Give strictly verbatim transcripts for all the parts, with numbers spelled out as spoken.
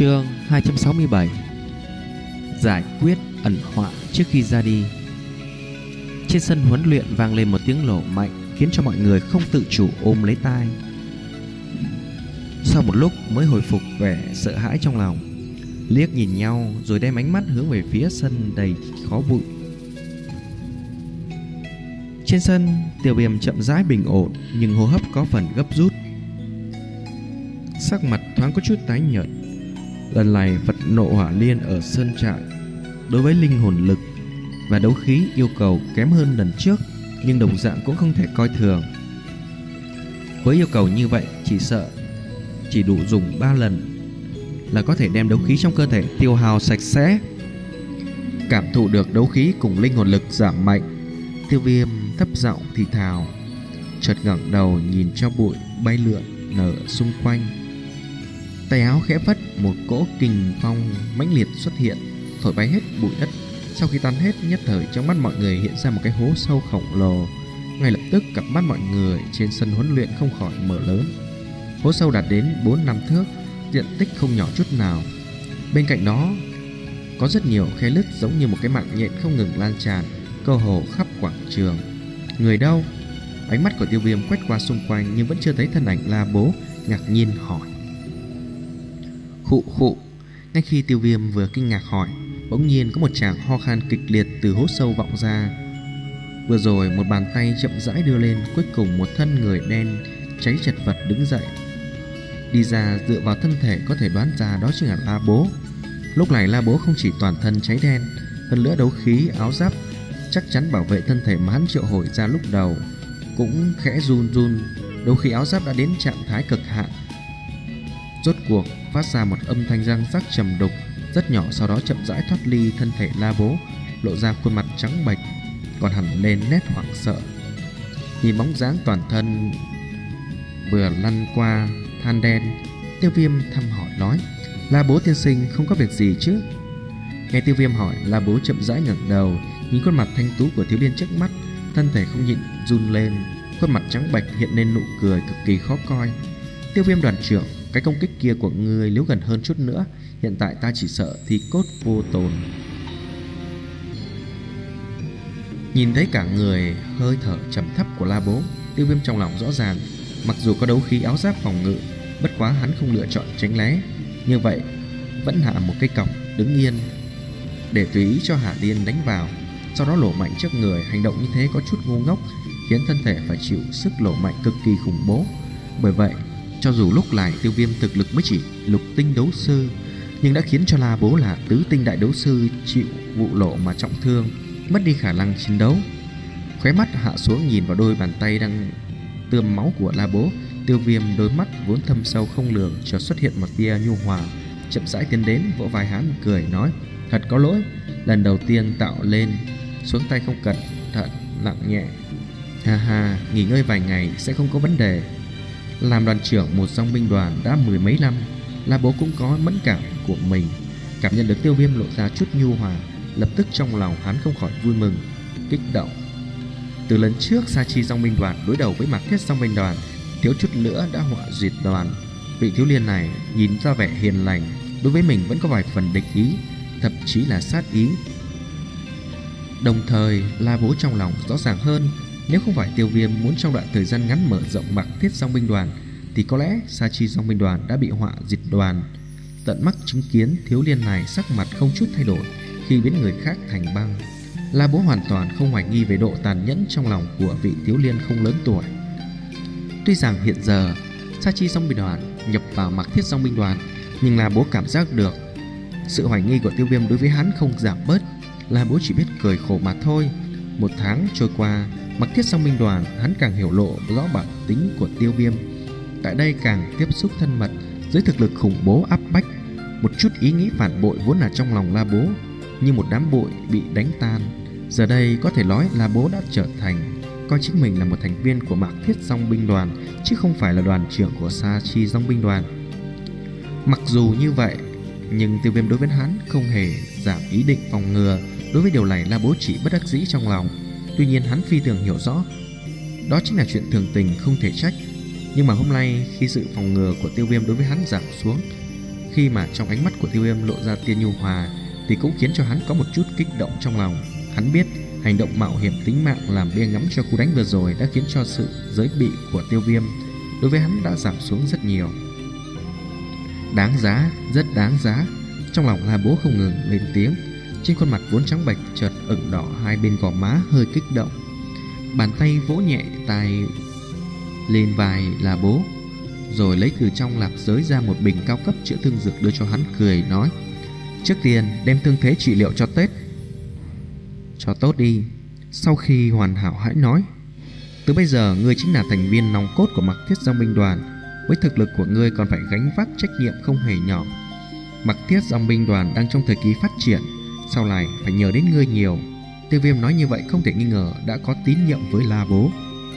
Chương hai trăm sáu mươi bảy. Giải quyết ẩn họa trước khi ra đi. Trên sân huấn luyện vang lên một tiếng nổ mạnh, khiến cho mọi người không tự chủ ôm lấy tai. Sau một lúc mới hồi phục vẻ sợ hãi trong lòng, liếc nhìn nhau rồi đem ánh mắt hướng về phía sân đầy khói bụi. Trên sân, Tiêu Viêm chậm rãi bình ổn, nhưng hô hấp có phần gấp rút, sắc mặt thoáng có chút tái nhợt. Lần này Phật nộ hỏa liên ở sơn trại đối với linh hồn lực và đấu khí yêu cầu kém hơn lần trước, nhưng đồng dạng cũng không thể coi thường. Với yêu cầu như vậy, chỉ sợ chỉ đủ dùng ba lần là có thể đem đấu khí trong cơ thể tiêu hao sạch sẽ. Cảm thụ được đấu khí cùng linh hồn lực giảm mạnh, Tiêu Viêm thấp giọng thì thào, chợt ngẩng đầu nhìn cho bụi bay lượn nở xung quanh. Tay áo khẽ phất, một cỗ kình phong mãnh liệt xuất hiện, thổi bay hết bụi đất. Sau khi tan hết, nhất thời trong mắt mọi người hiện ra một cái hố sâu khổng lồ. Ngay lập tức cặp mắt mọi người trên sân huấn luyện không khỏi mở lớn. Hố sâu đạt đến bốn năm thước, diện tích không nhỏ chút nào. Bên cạnh đó có rất nhiều khe nứt giống như một cái mạng nhện không ngừng lan tràn, cơ hồ khắp quảng trường. Người đâu? Ánh mắt của Tiêu Viêm quét qua xung quanh nhưng vẫn chưa thấy thân ảnh La Bố, ngạc nhiên hỏi. Khụ khụ. Ngay khi Tiêu Viêm vừa kinh ngạc hỏi, bỗng nhiên có một tràng ho khan kịch liệt từ hố sâu vọng ra. Vừa rồi một bàn tay chậm rãi đưa lên, cuối cùng một thân người đen cháy chật vật đứng dậy. Đi ra dựa vào thân thể có thể đoán ra đó chính là La Bố. Lúc này La Bố không chỉ toàn thân cháy đen, hơn nữa đấu khí áo giáp chắc chắn bảo vệ thân thể mà hắn triệu hồi ra lúc đầu cũng khẽ run run. Đấu khí áo giáp đã đến trạng thái cực hạn, rốt cuộc phát ra một âm thanh răng rắc trầm đục rất nhỏ, sau đó chậm rãi thoát ly thân thể La Bố, lộ ra khuôn mặt trắng bệch còn hẳn lên nét hoảng sợ. Nhìn bóng dáng toàn thân vừa lăn qua than đen, Tiêu Viêm thăm hỏi nói, La Bố tiên sinh không có việc gì chứ? Nghe Tiêu Viêm hỏi, La Bố chậm rãi ngẩng đầu nhìn khuôn mặt thanh tú của thiếu niên trước mắt, thân thể không nhịn run lên, khuôn mặt trắng bệch hiện lên nụ cười cực kỳ khó coi. Tiêu Viêm đoàn trưởng, cái công kích kia của ngươi nếu gần hơn chút nữa, hiện tại ta chỉ sợ thì cốt vô tồn. Nhìn thấy cả người hơi thở trầm thấp của La Bố, Tiêu Viêm trong lòng rõ ràng, mặc dù có đấu khí áo giáp phòng ngự, bất quá hắn không lựa chọn tránh né, như vậy vẫn hạ một cây cọc đứng yên để tùy ý cho Hà Tiên đánh vào, sau đó lổ mạnh trước người. Hành động như thế có chút ngu ngốc, khiến thân thể phải chịu sức lổ mạnh cực kỳ khủng bố. Bởi vậy cho dù lúc này Tiêu Viêm thực lực mới chỉ lục tinh đấu sư, nhưng đã khiến cho La Bố là tứ tinh đại đấu sư chịu vụ lộ mà trọng thương, mất đi khả năng chiến đấu. Khóe mắt hạ xuống nhìn vào đôi bàn tay đang tươm máu của La Bố, Tiêu Viêm đôi mắt vốn thâm sâu không lường chợt xuất hiện một tia nhu hòa, chậm rãi tiến đến vỗ vai hắn cười nói, thật có lỗi, lần đầu tiên tạo lên xuống tay không cẩn thận, nặng nhẹ. Ha ha, nghỉ ngơi vài ngày sẽ không có vấn đề. Làm đoàn trưởng một dòng binh đoàn đã mười mấy năm, La Bố cũng có mẫn cảm của mình. Cảm nhận được Tiêu Viêm lộ ra chút nhu hòa, lập tức trong lòng hắn không khỏi vui mừng, kích động. Từ lần trước Sa Chi dòng binh đoàn đối đầu với Mạc Thiết dòng binh đoàn, thiếu chút nữa đã họa diệt đoàn. Vị thiếu niên này nhìn ra vẻ hiền lành, đối với mình vẫn có vài phần địch ý, thậm chí là sát ý. Đồng thời La Bố trong lòng rõ ràng hơn, nếu không phải Tiêu Viêm muốn trong đoạn thời gian ngắn mở rộng Mạc Thiết dòng binh đoàn, thì có lẽ Sa Chi dòng binh đoàn đã bị họa diệt đoàn. Tận mắt chứng kiến thiếu niên này sắc mặt không chút thay đổi khi biến người khác thành băng, La Bố hoàn toàn không hoài nghi về độ tàn nhẫn trong lòng của vị thiếu niên không lớn tuổi. Tuy rằng hiện giờ Sa Chi dòng binh đoàn nhập vào Mạc Thiết dòng binh đoàn, nhưng La Bố cảm giác được sự hoài nghi của Tiêu Viêm đối với hắn không giảm bớt. La Bố chỉ biết cười khổ mà thôi. Một tháng trôi qua, Mạc Thiết dòng binh đoàn hắn càng hiểu lộ rõ bản tính của Tiêu Viêm. Tại đây càng tiếp xúc thân mật, dưới thực lực khủng bố áp bách, một chút ý nghĩ phản bội vốn là trong lòng La Bố như một đám bụi bị đánh tan. Giờ đây có thể nói La Bố đã trở thành coi chính mình là một thành viên của Mạc Thiết dòng binh đoàn, chứ không phải là đoàn trưởng của Sa Chi dòng binh đoàn. Mặc dù như vậy, nhưng Tiêu Viêm đối với hắn không hề giảm ý định phòng ngừa. Đối với điều này, La Bố chỉ bất đắc dĩ trong lòng. Tuy nhiên hắn phi thường hiểu rõ đó chính là chuyện thường tình, không thể trách. Nhưng mà hôm nay khi sự phòng ngừa của Tiêu Viêm đối với hắn giảm xuống, Khi mà trong ánh mắt của Tiêu Viêm lộ ra tia nhu hòa thì cũng khiến cho hắn có một chút kích động trong lòng. Hắn biết hành động mạo hiểm tính mạng làm bia ngắm cho cú đánh vừa rồi đã khiến cho sự giới bị của Tiêu Viêm đối với hắn đã giảm xuống rất nhiều. Đáng giá, rất đáng giá. Trong lòng La Bố không ngừng lên tiếng. Trên khuôn mặt vốn trắng bệch chợt ửng đỏ, hai bên gò má hơi kích động. Bàn tay vỗ nhẹ tai lên vai La Bố, rồi lấy từ trong lạp giới ra một bình cao cấp chữa thương dược đưa cho hắn, cười nói: trước tiên đem thương thế trị liệu cho Tết cho tốt đi, sau khi hoàn hảo hãy nói. Từ bây giờ ngươi chính là thành viên nòng cốt của Mặc Thiết Dòng binh đoàn. Với thực lực của ngươi còn phải gánh vác trách nhiệm không hề nhỏ. Mặc Thiết Dòng binh đoàn đang trong thời kỳ phát triển, sau này phải nhờ đến ngươi nhiều. Tiêu Viêm nói như vậy không thể nghi ngờ đã có tín nhiệm với La Bố.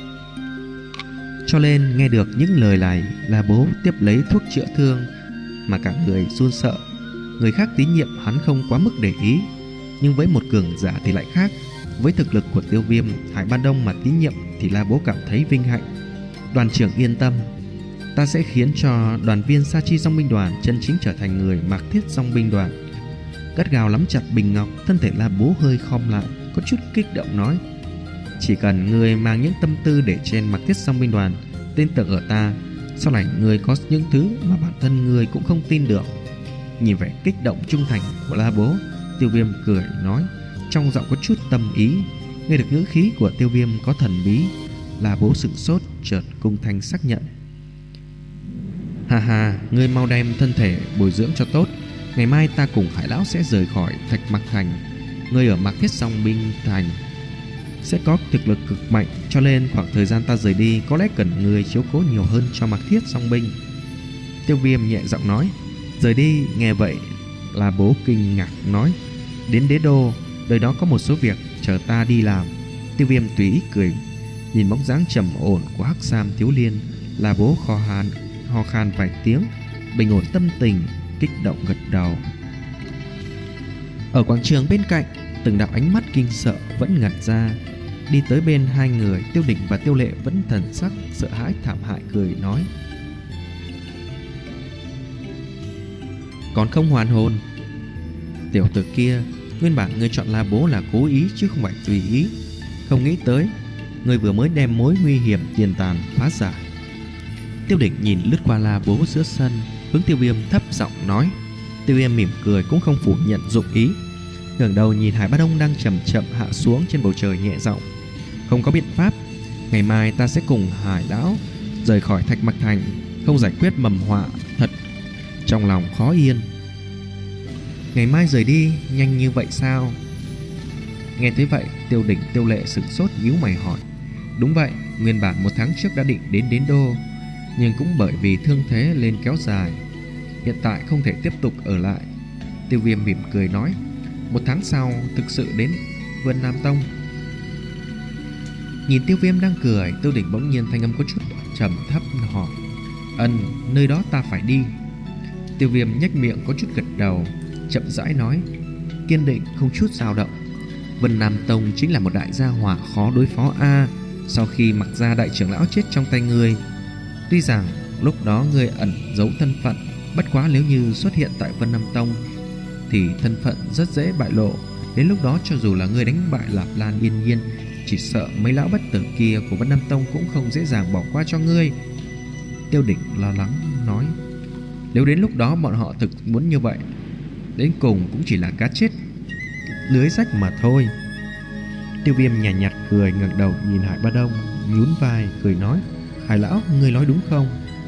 Cho nên nghe được những lời này, La Bố tiếp lấy thuốc chữa thương mà cả người run sợ. Người khác tín nhiệm hắn không quá mức để ý, nhưng với một cường giả thì lại khác. Với thực lực của Tiêu Viêm, Hải Ba Đông mà tín nhiệm thì La Bố cảm thấy vinh hạnh. Đoàn trưởng yên tâm, ta sẽ khiến cho đoàn viên Sa Chi Dòng binh đoàn chân chính trở thành người Mặc Thiết Dòng binh đoàn. Gắt gao nắm chặt bình ngọc, thân thể La Bố hơi khom lại, có chút kích động nói: chỉ cần người mang những tâm tư để trên Mặc Thiết Dòng binh đoàn, tin tưởng ở ta, sau này người có những thứ mà bản thân người cũng không tin được. Nhìn vẻ kích động trung thành của La Bố, Tiêu Viêm cười nói, trong giọng có chút tâm ý. Nghe được ngữ khí của Tiêu Viêm có thần bí, La Bố sửng sốt, chợt cung thanh xác nhận: ha ha, ngươi mau đem thân thể bồi dưỡng cho tốt. Ngày mai ta cùng Hải lão sẽ rời khỏi Thạch Mặc Thành. Ngươi ở Mặc Thiết Dòng binh thành sẽ có thực lực cực mạnh, cho nên khoảng thời gian ta rời đi có lẽ cần người chiếu cố nhiều hơn cho Mặc Thiết Dòng binh. Tiêu Viêm nhẹ giọng nói. Rời đi. Nghe vậy, La Bố kinh ngạc nói: đến Đế Đô, nơi đó có một số việc chờ ta đi làm. Tiêu Viêm tùy ý cười. Nhìn bóng dáng trầm ổn của Hắc Sam thiếu liên, La Bố kho hàn ho khan vài tiếng, bình ổn tâm tình, kích động gật đầu. Ở quảng trường bên cạnh, từng đạo ánh mắt kinh sợ vẫn ngẩn ra. Đi tới bên hai người, Tiêu Đỉnh và Tiêu Lệ vẫn thần sắc sợ hãi thảm hại, cười nói: còn không hoàn hồn. Tiểu tử kia, nguyên bản ngươi chọn La Bố là cố ý chứ không phải tùy ý. Không nghĩ tới ngươi vừa mới đem mối nguy hiểm tiền tàn phá giải. Tiêu Đỉnh nhìn lướt qua La Bố giữa sân, hướng Tiêu Viêm thấp giọng nói. Tiêu Viêm mỉm cười cũng không phủ nhận dụng ý, ngẩng đầu nhìn Hải Ba Đông đang chậm chậm hạ xuống trên bầu trời, nhẹ giọng: không có biện pháp, ngày mai ta sẽ cùng Hải lão rời khỏi Thạch Mặc Thành. Không giải quyết mầm họa, thật trong lòng khó yên. Ngày mai rời đi, nhanh như vậy sao? Nghe thấy vậy, Tiêu Đỉnh Tiêu Lệ sửng sốt, nhíu mày hỏi. Đúng vậy, nguyên bản một tháng trước đã định đến Đến Đô, nhưng cũng bởi vì thương thế lên kéo dài, hiện tại không thể tiếp tục ở lại. Tiêu Viêm mỉm cười nói. Một tháng sau thực sự đến Vân Nam Tông. Nhìn Tiêu Viêm đang cười, Tiêu Đỉnh bỗng nhiên thanh âm có chút trầm thấp hỏi: ân, nơi đó ta phải đi. Tiêu Viêm nhếch miệng có chút gật đầu, chậm rãi nói, kiên định không chút dao động. Vân Nam Tông chính là một đại gia hỏa khó đối phó a. À, sau khi Mặc gia đại trưởng lão chết trong tay ngươi, tuy rằng lúc đó ngươi ẩn giấu thân phận, bất quá nếu như xuất hiện tại Vân Nam Tông thì thân phận rất dễ bại lộ. Đến lúc đó cho dù là ngươi đánh bại Lạp Lan Yên Nhiên, chỉ sợ mấy lão bất tử kia của Vân Nam Tông cũng không dễ dàng bỏ qua cho ngươi. Tiêu Đỉnh lo lắng nói, nếu đến lúc đó bọn họ thực muốn như vậy, đến cùng cũng chỉ là cá chết lưới rách mà thôi. Tiêu Viêm nhàn nhạt, nhạt cười, ngẩng đầu nhìn Hải Ba Đông, nhún vai cười nói, Hải lão, ngươi nói đúng không?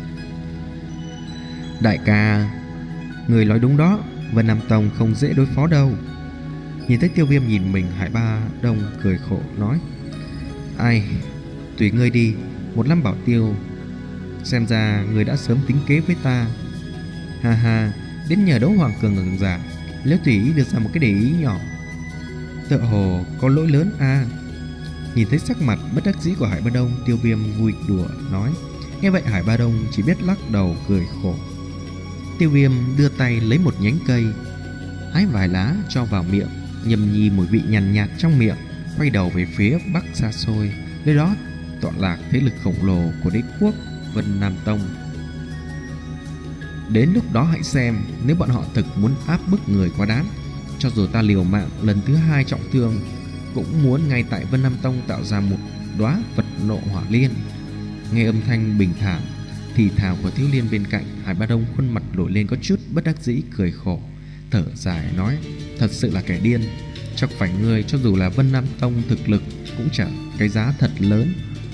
Đại ca, người nói đúng đó, Vân Nam Tông không dễ đối phó đâu. Nhìn thấy Tiêu Viêm nhìn mình, Hải Ba Đông cười khổ nói, ai, tùy ngươi đi. Một năm bảo tiêu, xem ra người đã sớm tính kế với ta. Ha ha, đến nhờ đấu hoàng cường cường giả, nếu tùy ý đưa ra một cái để ý nhỏ, tựa hồ có lỗi lớn a. À. Nhìn thấy sắc mặt bất đắc dĩ của Hải Ba Đông, Tiêu Viêm vui đùa nói. Nghe vậy Hải Ba Đông chỉ biết lắc đầu cười khổ. Tiêu Viêm đưa tay lấy một nhánh cây, hái vài lá cho vào miệng, nhâm nhi mùi vị nhàn nhạt, nhạt trong miệng, quay đầu về phía bắc xa xôi, nơi đó tọa lạc thế lực khổng lồ của đế quốc Vân Nam Tông. Đến lúc đó hãy xem, nếu bọn họ thực muốn áp bức người quá đáng, cho dù ta liều mạng lần thứ hai trọng thương, cũng muốn ngay tại Vân Nam Tông tạo ra một đóa Phật nộ hỏa liên. Nghe âm thanh bình thản thì thào của thiếu liên bên cạnh, Hải Ba Đông khuôn mặt nổi lên có chút bất đắc dĩ, cười khổ, thở dài nói: thật sự là kẻ điên. Chắc phải ngươi, cho dù là Vân Nam Tông thực lực cũng trả cái giá thật lớn.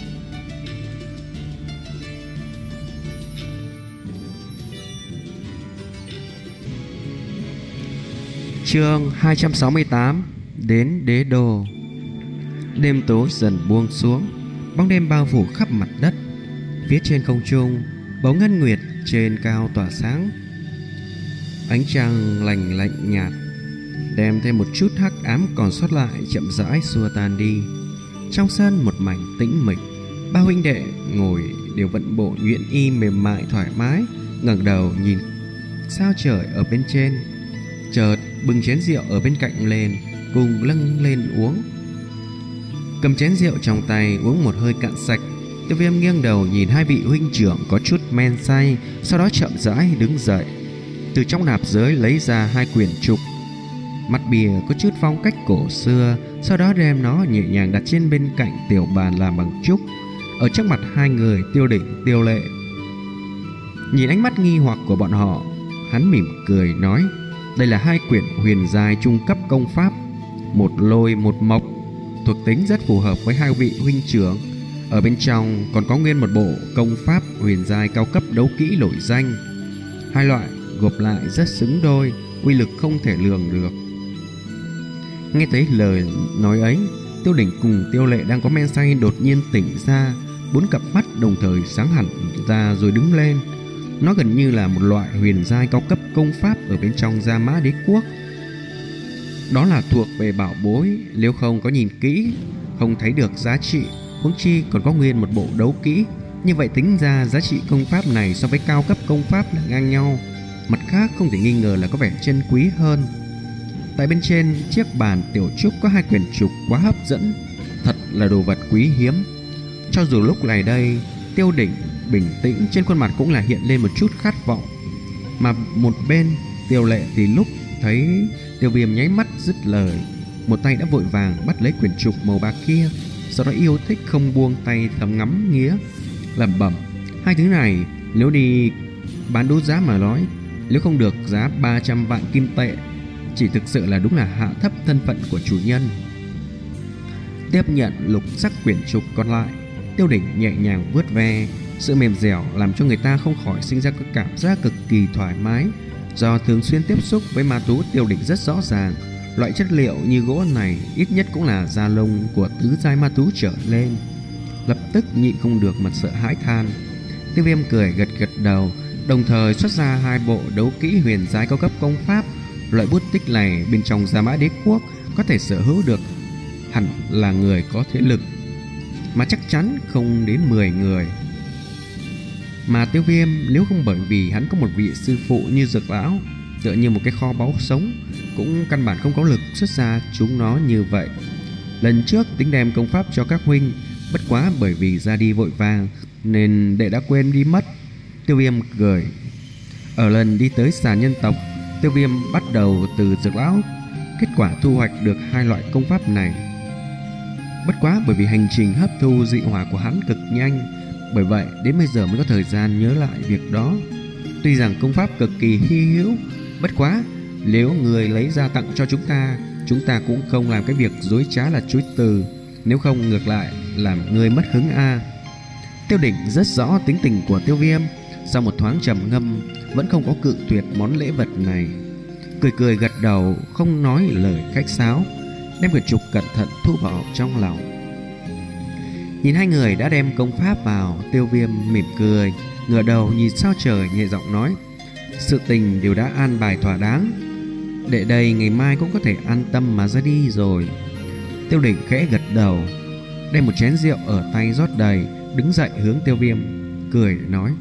Chương hai trăm sáu mươi tám: Đến đế đô. Đêm tối dần buông xuống, bóng đêm bao phủ khắp mặt đất. Phía trên không trung, bóng ngân nguyệt trên cao tỏa sáng. Ánh trăng lành lạnh nhạt, đem thêm một chút hắc ám còn sót lại chậm rãi xua tan đi. Trong sân một mảnh tĩnh mịch, ba huynh đệ ngồi đều vận bộ nhuyễn y mềm mại thoải mái, ngẩng đầu nhìn sao trời ở bên trên. Chợt bưng chén rượu ở bên cạnh lên, cùng lâng lên uống. Cầm chén rượu trong tay uống một hơi cạn sạch. Tiêu Viêm nghiêng đầu nhìn hai vị huynh trưởng có chút men say, sau đó chậm rãi đứng dậy, từ trong nạp giới lấy ra hai quyển trục. Mặt bìa có chút phong cách cổ xưa, sau đó đem nó nhẹ nhàng đặt trên bên cạnh tiểu bàn làm bằng trúc. Ở trước mặt hai người Tiêu Đỉnh, Tiêu Lệ, nhìn ánh mắt nghi hoặc của bọn họ, hắn mỉm cười nói: đây là hai quyển huyền giai trung cấp công pháp, một lôi một mộc, thuộc tính rất phù hợp với hai vị huynh trưởng. Ở bên trong còn có nguyên một bộ công pháp huyền giai cao cấp đấu kỹ nổi danh. Hai loại gộp lại rất xứng đôi, uy lực không thể lường được. Nghe thấy lời nói ấy, Tiêu Đỉnh cùng Tiêu Lệ đang có men say đột nhiên tỉnh ra, bốn cặp mắt đồng thời sáng hẳn ra rồi đứng lên. Nó gần như là một loại huyền giai cao cấp công pháp ở bên trong Gia Mã Đế Quốc. Đó là thuộc về bảo bối, nếu không có nhìn kỹ không thấy được giá trị, huống chi còn có nguyên một bộ đấu kỹ. Như vậy tính ra giá trị công pháp này so với cao cấp công pháp là ngang nhau. Mặt khác không thể nghi ngờ là có vẻ chân quý hơn. Tại bên trên chiếc bàn tiểu trúc có hai quyển trục quá hấp dẫn, thật là đồ vật quý hiếm. Cho dù lúc này đây Tiêu Đỉnh bình tĩnh, trên khuôn mặt cũng là hiện lên một chút khát vọng. Mà một bên Tiêu Lệ thì lúc thấy Tiêu Viêm nháy mắt dứt lời, một tay đã vội vàng bắt lấy quyển trục màu bạc kia, sau đó yêu thích không buông tay thầm ngắm nghía, lẩm bẩm: hai thứ này nếu đi bán đấu giá mà nói, nếu không được giá ba trăm vạn kim tệ, chỉ thực sự là đúng là hạ thấp thân phận của chủ nhân. Tiếp nhận lục sắc quyển trục còn lại, Tiêu Đỉnh nhẹ nhàng vuốt ve, sự mềm dẻo làm cho người ta không khỏi sinh ra cái cảm giác cực kỳ thoải mái. Do thường xuyên tiếp xúc với ma thú, Tiêu Đỉnh rất rõ ràng loại chất liệu như gỗ này ít nhất cũng là da lông của tứ giai ma thú trở lên. Lập tức nhịn không được mặt sợ hãi than. Tiêu Viêm cười gật gật đầu, đồng thời xuất ra hai bộ đấu kỹ huyền giai cao cấp công pháp. Loại bút tích này bên trong Gia Mã Đế Quốc có thể sở hữu được hẳn là người có thế lực, mà chắc chắn không đến mười người. Mà Tiêu Viêm nếu không bởi vì hắn có một vị sư phụ như Dược Lão, tựa như một cái kho báu sống, cũng căn bản không có lực xuất ra chúng nó như vậy. Lần trước tính đem công pháp cho các huynh, bất quá bởi vì ra đi vội vàng nên đệ đã quên đi mất. Tiêu Viêm cười. Ở lần đi tới Xà Nhân tộc, Tiêu Viêm bắt đầu từ Dược Lão, kết quả thu hoạch được hai loại công pháp này. Bất quá bởi vì hành trình hấp thu dị hỏa của hắn cực nhanh, bởi vậy đến bây giờ mới có thời gian nhớ lại việc đó. Tuy rằng công pháp cực kỳ hy hữu, bất quá nếu người lấy ra tặng cho chúng ta, chúng ta cũng không làm cái việc dối trá là chối từ, nếu không ngược lại làm người mất hứng a. Tiêu Đỉnh rất rõ tính tình của Tiêu Viêm, sau một thoáng trầm ngâm vẫn không có cự tuyệt món lễ vật này, cười cười gật đầu, không nói lời khách sáo, đem quyển trục cẩn thận thu vào trong lòng. Nhìn hai người đã đem công pháp vào, Tiêu Viêm mỉm cười, ngửa đầu nhìn sao trời, nhẹ giọng nói: sự tình đều đã an bài thỏa đáng, để đây ngày mai cũng có thể an tâm mà ra đi rồi. Tiêu Đỉnh khẽ gật đầu, đem một chén rượu ở tay rót đầy, đứng dậy hướng Tiêu Viêm cười nói: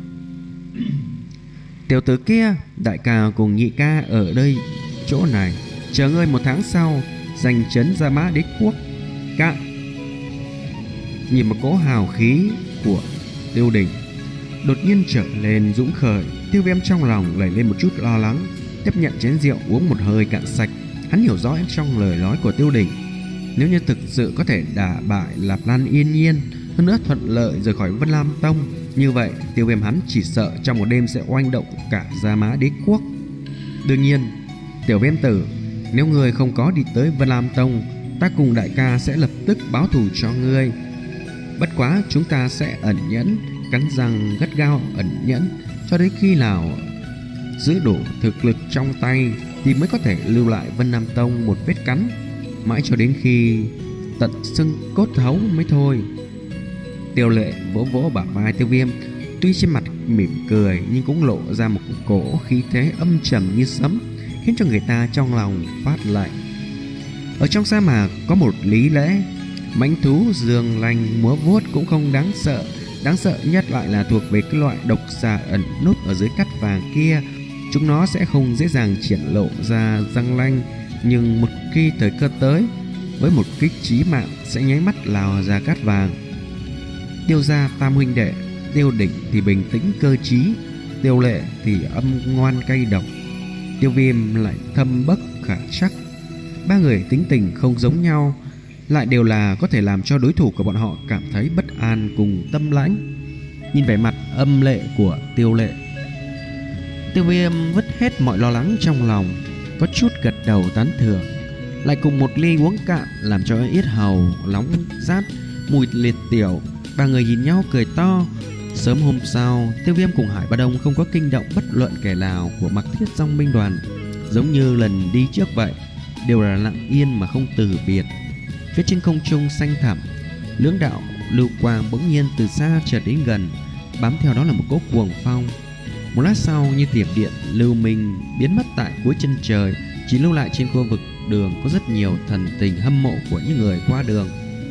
tiểu tử kia, đại ca cùng nhị ca ở đây chỗ này, chờ ngươi một tháng sau giành trấn Gia Mã Đế Quốc. Cạn. Nhìn một cỗ hào khí của Tiêu Đỉnh, đột nhiên trở lên dũng khởi. Tiêu Viêm trong lòng lẩy lên một chút lo lắng, tiếp nhận chén rượu uống một hơi cạn sạch. Hắn hiểu rõ trong lời nói của Tiêu Đỉnh, nếu như thực sự có thể đả bại Lạp Lan Yên Nhiên, hơn nữa thuận lợi rời khỏi Vân Lam Tông, như vậy Tiêu Viêm hắn chỉ sợ trong một đêm sẽ oanh động cả Gia Mã Đế quốc. Đương nhiên, Tiểu Viêm tử, nếu ngươi không có đi tới Vân Lam Tông, ta cùng đại ca sẽ lập tức báo thù cho ngươi. Bất quá chúng ta sẽ ẩn nhẫn, cắn răng gắt gao ẩn nhẫn cho đến khi nào giữ đủ thực lực trong tay thì mới có thể lưu lại Vân Nam Tông một vết cắn, mãi cho đến khi tận xương cốt thấu mới thôi. Tiêu Lệ vỗ vỗ bả vai Tiêu Viêm, tuy trên mặt mỉm cười nhưng cũng lộ ra một cổ khí thế âm trầm như sấm, khiến cho người ta trong lòng phát lạnh. Ở trong sa mạc có một lý lẽ, mãnh thú dương lanh múa vuốt cũng không đáng sợ, đáng sợ nhất lại là thuộc về cái loại độc xà ẩn núp ở dưới cát vàng kia. Chúng nó sẽ không dễ dàng triển lộ ra răng lanh, nhưng một khi thời cơ tới, với một kích chí mạng sẽ nháy mắt lao ra cát vàng. Tiêu gia tam huynh đệ, Tiêu Đỉnh thì bình tĩnh cơ trí, Tiêu Lệ thì âm ngoan cay độc, Tiêu Viêm lại thâm bất khả trắc. Ba người tính tình không giống nhau, lại đều là có thể làm cho đối thủ của bọn họ cảm thấy bất an cùng tâm lãnh. Nhìn vẻ mặt âm lệ của Tiêu Lệ, Tiêu Viêm vứt hết mọi lo lắng trong lòng, có chút gật đầu tán thưởng, lại cùng một ly uống cạn làm cho yết hầu nóng rát, mùi liệt tiểu. Ba người nhìn nhau cười to. Sớm hôm sau, Tiêu Viêm cùng Hải Ba Đông không có kinh động bất luận kẻ nào của Mặc Thiết Dòng binh đoàn, giống như lần đi trước vậy, đều là lặng yên mà không từ biệt. Phía trên không trung xanh thẳm, lưỡng đạo lưu quang bỗng nhiên từ xa chợt đến gần, bám theo đó là một cỗ cuồng phong. Một lát sau, như tiệm điện lưu minh biến mất tại cuối chân trời, chỉ lưu lại trên khu vực đường có rất nhiều thần tình hâm mộ của những người qua đường.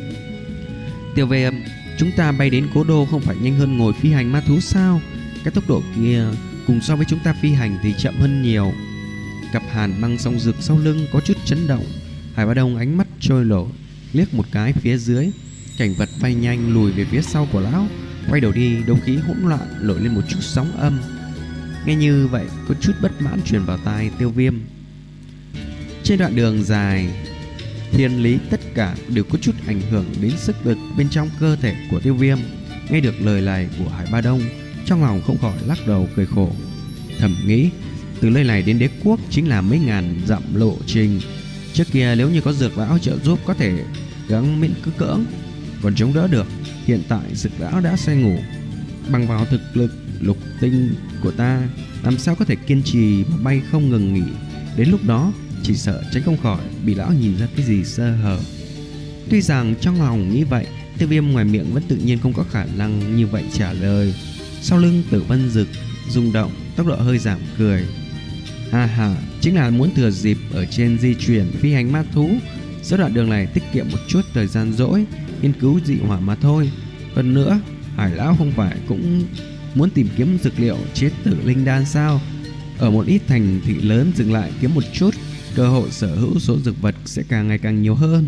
Tiêu Viêm, chúng ta bay đến cố đô không phải nhanh hơn ngồi phi hành ma thú sao? Cái tốc độ kia cùng so với chúng ta phi hành thì chậm hơn nhiều. Cặp hàn băng song rực sau lưng có chút chấn động. Hải Ba Đông ánh mắt trôi nổi, liếc một cái phía dưới, cảnh vật bay nhanh lùi về phía sau của lão. Quay đầu đi, đấu khí hỗn loạn nổi lên một chút sóng âm. Nghe như vậy có chút bất mãn truyền vào tai Tiêu Viêm. Trên đoạn đường dài, thiên lý tất cả đều có chút ảnh hưởng đến sức lực bên trong cơ thể của Tiêu Viêm. Nghe được lời này của Hải Ba Đông, trong lòng không khỏi lắc đầu cười khổ, thầm nghĩ từ nơi này đến đế quốc chính là mấy ngàn dặm lộ trình. Trước kia nếu như có dược lão trợ giúp có thể gắng miễn cứ cưỡng còn chống đỡ được, hiện tại dược lão đã say ngủ. Bằng vào thực lực lục tinh của ta, làm sao có thể kiên trì mà bay không ngừng nghỉ. Đến lúc đó chỉ sợ tránh không khỏi bị lão nhìn ra cái gì sơ hở. Tuy rằng trong lòng nghĩ vậy, Tiêu Viêm ngoài miệng vẫn tự nhiên không có khả năng như vậy trả lời. Sau lưng Tử Vân Dực rung động, tốc độ hơi giảm cười. Ha ha, chính là muốn thừa dịp ở trên di chuyển phi hành ma thú, giữa đoạn đường này tiết kiệm một chút thời gian rỗi nghiên cứu dị hỏa mà thôi. Hơn nữa, Hải lão không phải cũng muốn tìm kiếm dược liệu chế tử linh đan sao? Ở một ít thành thị lớn dừng lại kiếm một chút, cơ hội sở hữu số dược vật sẽ càng ngày càng nhiều hơn.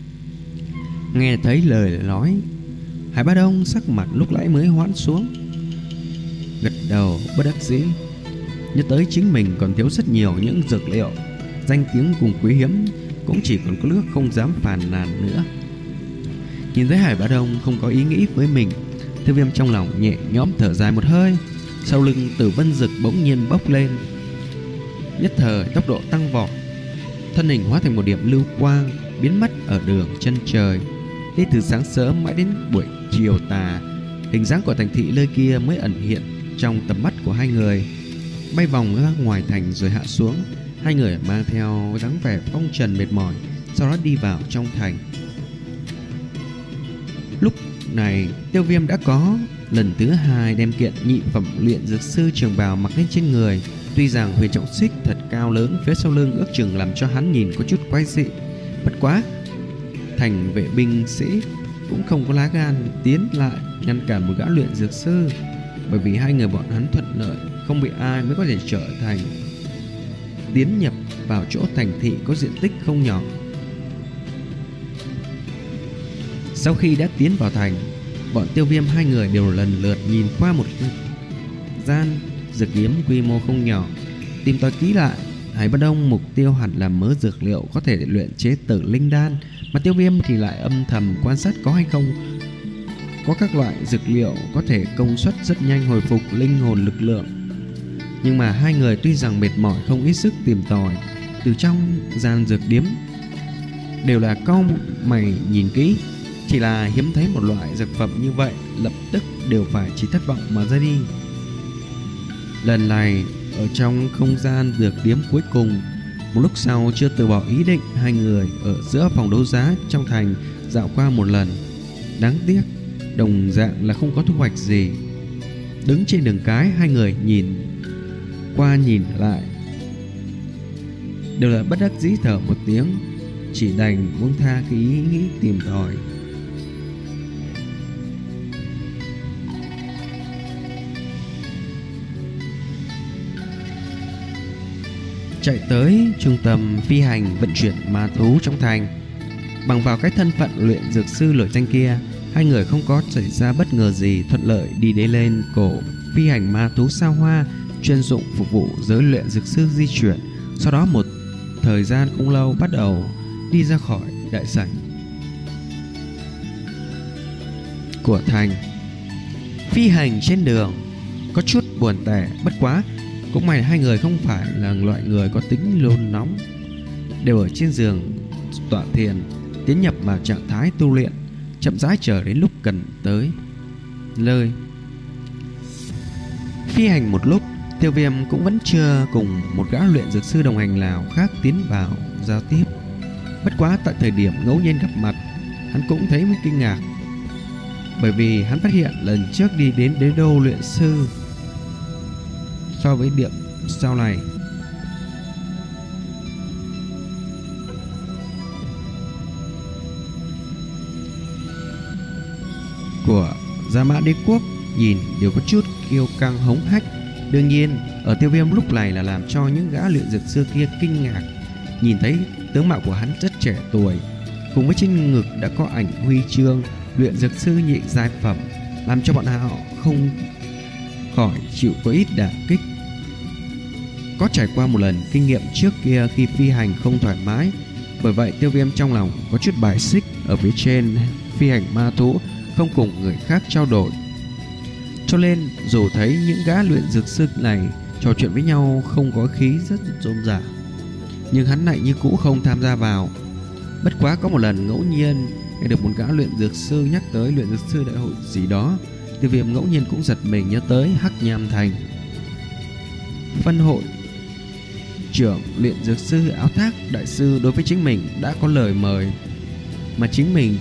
Nghe thấy lời nói, Hải Ba Đông sắc mặt lúc nãy mới hoãn xuống, gật đầu bất đắc dĩ, nhớ tới chính mình còn thiếu rất nhiều những dược liệu, danh tiếng cùng quý hiếm cũng chỉ còn có nước không dám phàn nàn nữa. Nhìn thấy Hải Ba Đông không có ý nghĩ với mình, Tiêu Viêm trong lòng nhẹ nhõm thở dài một hơi. Sau lưng Tử Vân Dực bỗng nhiên bốc lên, nhất thời tốc độ tăng vọt, thân hình hóa thành một điểm lưu quang biến mất ở đường chân trời. Đi từ sáng sớm mãi đến buổi chiều tà, hình dáng của thành thị nơi kia mới ẩn hiện trong tầm mắt của hai người. Bay vòng ra ngoài thành rồi hạ xuống, hai người mang theo dáng vẻ phong trần mệt mỏi, sau đó đi vào trong thành. Lúc này Tiêu Viêm đã có lần thứ hai đem kiện nhị phẩm luyện dược sư trường bào mặc lên trên người. Tuy rằng huyền trọng xích thật cao lớn phía sau lưng ước chừng làm cho hắn nhìn có chút quái dị, bất quá thành vệ binh sĩ cũng không có lá gan tiến lại ngăn cản một gã luyện dược sư, bởi vì hai người bọn hắn thuận lợi, không bị ai mới có thể trở thành tiến nhập vào chỗ thành thị có diện tích không nhỏ. Sau khi đã tiến vào thành, bọn Tiêu Viêm hai người đều lần lượt nhìn qua một gian dược điếm quy mô không nhỏ. Tìm tòi kỹ lại, Hải Bất Đông mục tiêu hẳn là mớ dược liệu có thể luyện chế Tử Linh Đan, mà Tiêu Viêm thì lại âm thầm quan sát có hay không có các loại dược liệu có thể công suất rất nhanh hồi phục linh hồn lực lượng. Nhưng mà hai người tuy rằng mệt mỏi không ít sức tìm tòi, từ trong gian dược điếm đều là cau mày nhìn kỹ, chỉ là hiếm thấy một loại dược phẩm như vậy, lập tức đều phải chỉ thất vọng mà ra đi. Lần này ở trong không gian dược điếm cuối cùng, một lúc sau chưa từ bỏ ý định, hai người ở giữa phòng đấu giá trong thành dạo qua một lần. Đáng tiếc đồng dạng là không có thu hoạch gì. Đứng trên đường cái, hai người nhìn qua nhìn lại đều là bất đắc dĩ thở một tiếng, chỉ đành buông tha cái ý nghĩ tìm tòi. Chạy tới trung tâm phi hành vận chuyển ma thú trong thành. Bằng vào cái thân phận luyện dược sư nổi danh kia, hai người không có xảy ra bất ngờ gì, thuận lợi đi đến lên cổ phi hành ma thú sao hoa chuyên dụng phục vụ giới luyện dược sư di chuyển. Sau đó một thời gian không lâu bắt đầu đi ra khỏi đại sảnh của thành. Phi hành trên đường có chút buồn tẻ, bất quá cũng may hai người không phải là loại người có tính nôn nóng, đều ở trên giường tọa thiền, tiến nhập vào trạng thái tu luyện, chậm rãi chờ đến lúc cần tới nơi. Phi hành một lúc, Tiêu Viêm cũng vẫn chưa cùng một gã luyện dược sư đồng hành nào khác tiến vào giao tiếp. Bất quá tại thời điểm ngẫu nhiên gặp mặt, hắn cũng thấy mới kinh ngạc, bởi vì hắn phát hiện lần trước đi đến đế đô luyện sư so với điểm sau này của Gia Mã Đế Quốc nhìn đều có chút kiêu căng hống hách. Đương nhiên ở Tiêu Viêm lúc này là làm cho những gã luyện dược sư kia kinh ngạc. Nhìn thấy tướng mạo của hắn rất trẻ tuổi, cùng với trên ngực đã có ảnh huy chương luyện dược sư nhị giai phẩm, làm cho bọn họ không khỏi chịu có ít đả kích. Có trải qua một lần kinh nghiệm trước kia khi phi hành không thoải mái, bởi vậy Tiêu Viêm trong lòng có chút bài xích ở phía trên phi hành ma thú, không cùng người khác trao đổi. Cho nên dù thấy những gã luyện dược sư này trò chuyện với nhau không có khí rất rôm rả, nhưng hắn lại như cũ không tham gia vào. Bất quá có một lần ngẫu nhiên nghe được một gã luyện dược sư nhắc tới luyện dược sư đại hội gì đó, Tiêu Viêm ngẫu nhiên cũng giật mình nhớ tới Hắc Nham Thành phân hội trưởng luyện dược sư Áo Thác đại sư đối với chính mình đã có lời mời, mà chính mình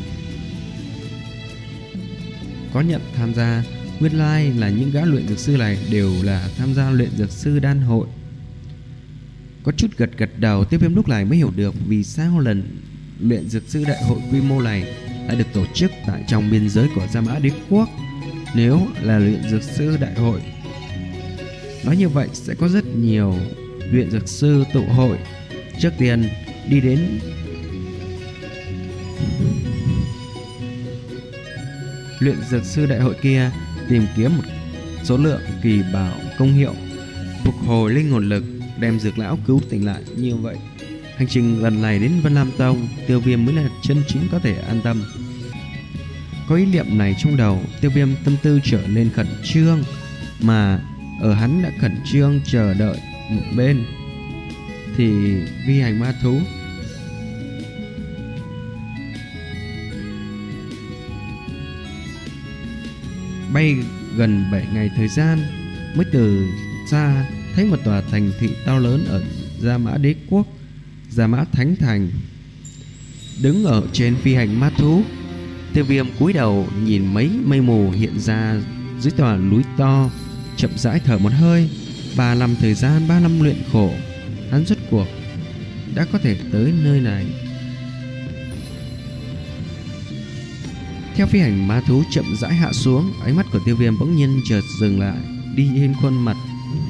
có nhận tham gia. Nguyên lai like là những gã luyện dược sư này đều là tham gia luyện dược sư đan hội. Có chút gật gật đầu, Tiêu Viêm lúc này mới hiểu được vì sao lần luyện dược sư đại hội quy mô này lại được tổ chức tại trong biên giới của Gia Mã Đế Quốc. Nếu là luyện dược sư đại hội, nói như vậy sẽ có rất nhiều luyện dược sư tụ hội. Trước tiên đi đến luyện dược sư đại hội kia, tìm kiếm một số lượng kỳ bảo công hiệu phục hồi linh hồn lực, đem dược lão cứu tỉnh lại. Như vậy hành trình lần này đến Vân Lam Tông, Tiêu Viêm mới là chân chính có thể an tâm. Có ý niệm này trong đầu, Tiêu Viêm tâm tư trở nên khẩn trương, mà ở hắn đã khẩn trương chờ đợi một bên thì vi hành ma thú bay gần bảy ngày thời gian mới từ xa thấy một tòa thành thị to lớn ở Gia Mã Đế Quốc, Gia Mã Thánh Thành. Đứng ở trên phi hành ma thú, Tiêu Viêm cúi đầu nhìn mấy mây mù hiện ra dưới tòa núi to, chậm rãi thở một hơi. Ba năm thời gian, ba năm luyện khổ, hắn rốt cuộc đã có thể tới nơi này. Theo phi hành ma thú chậm rãi hạ xuống, ánh mắt của Tiêu Viêm bỗng nhiên chợt dừng lại, đi trên khuôn mặt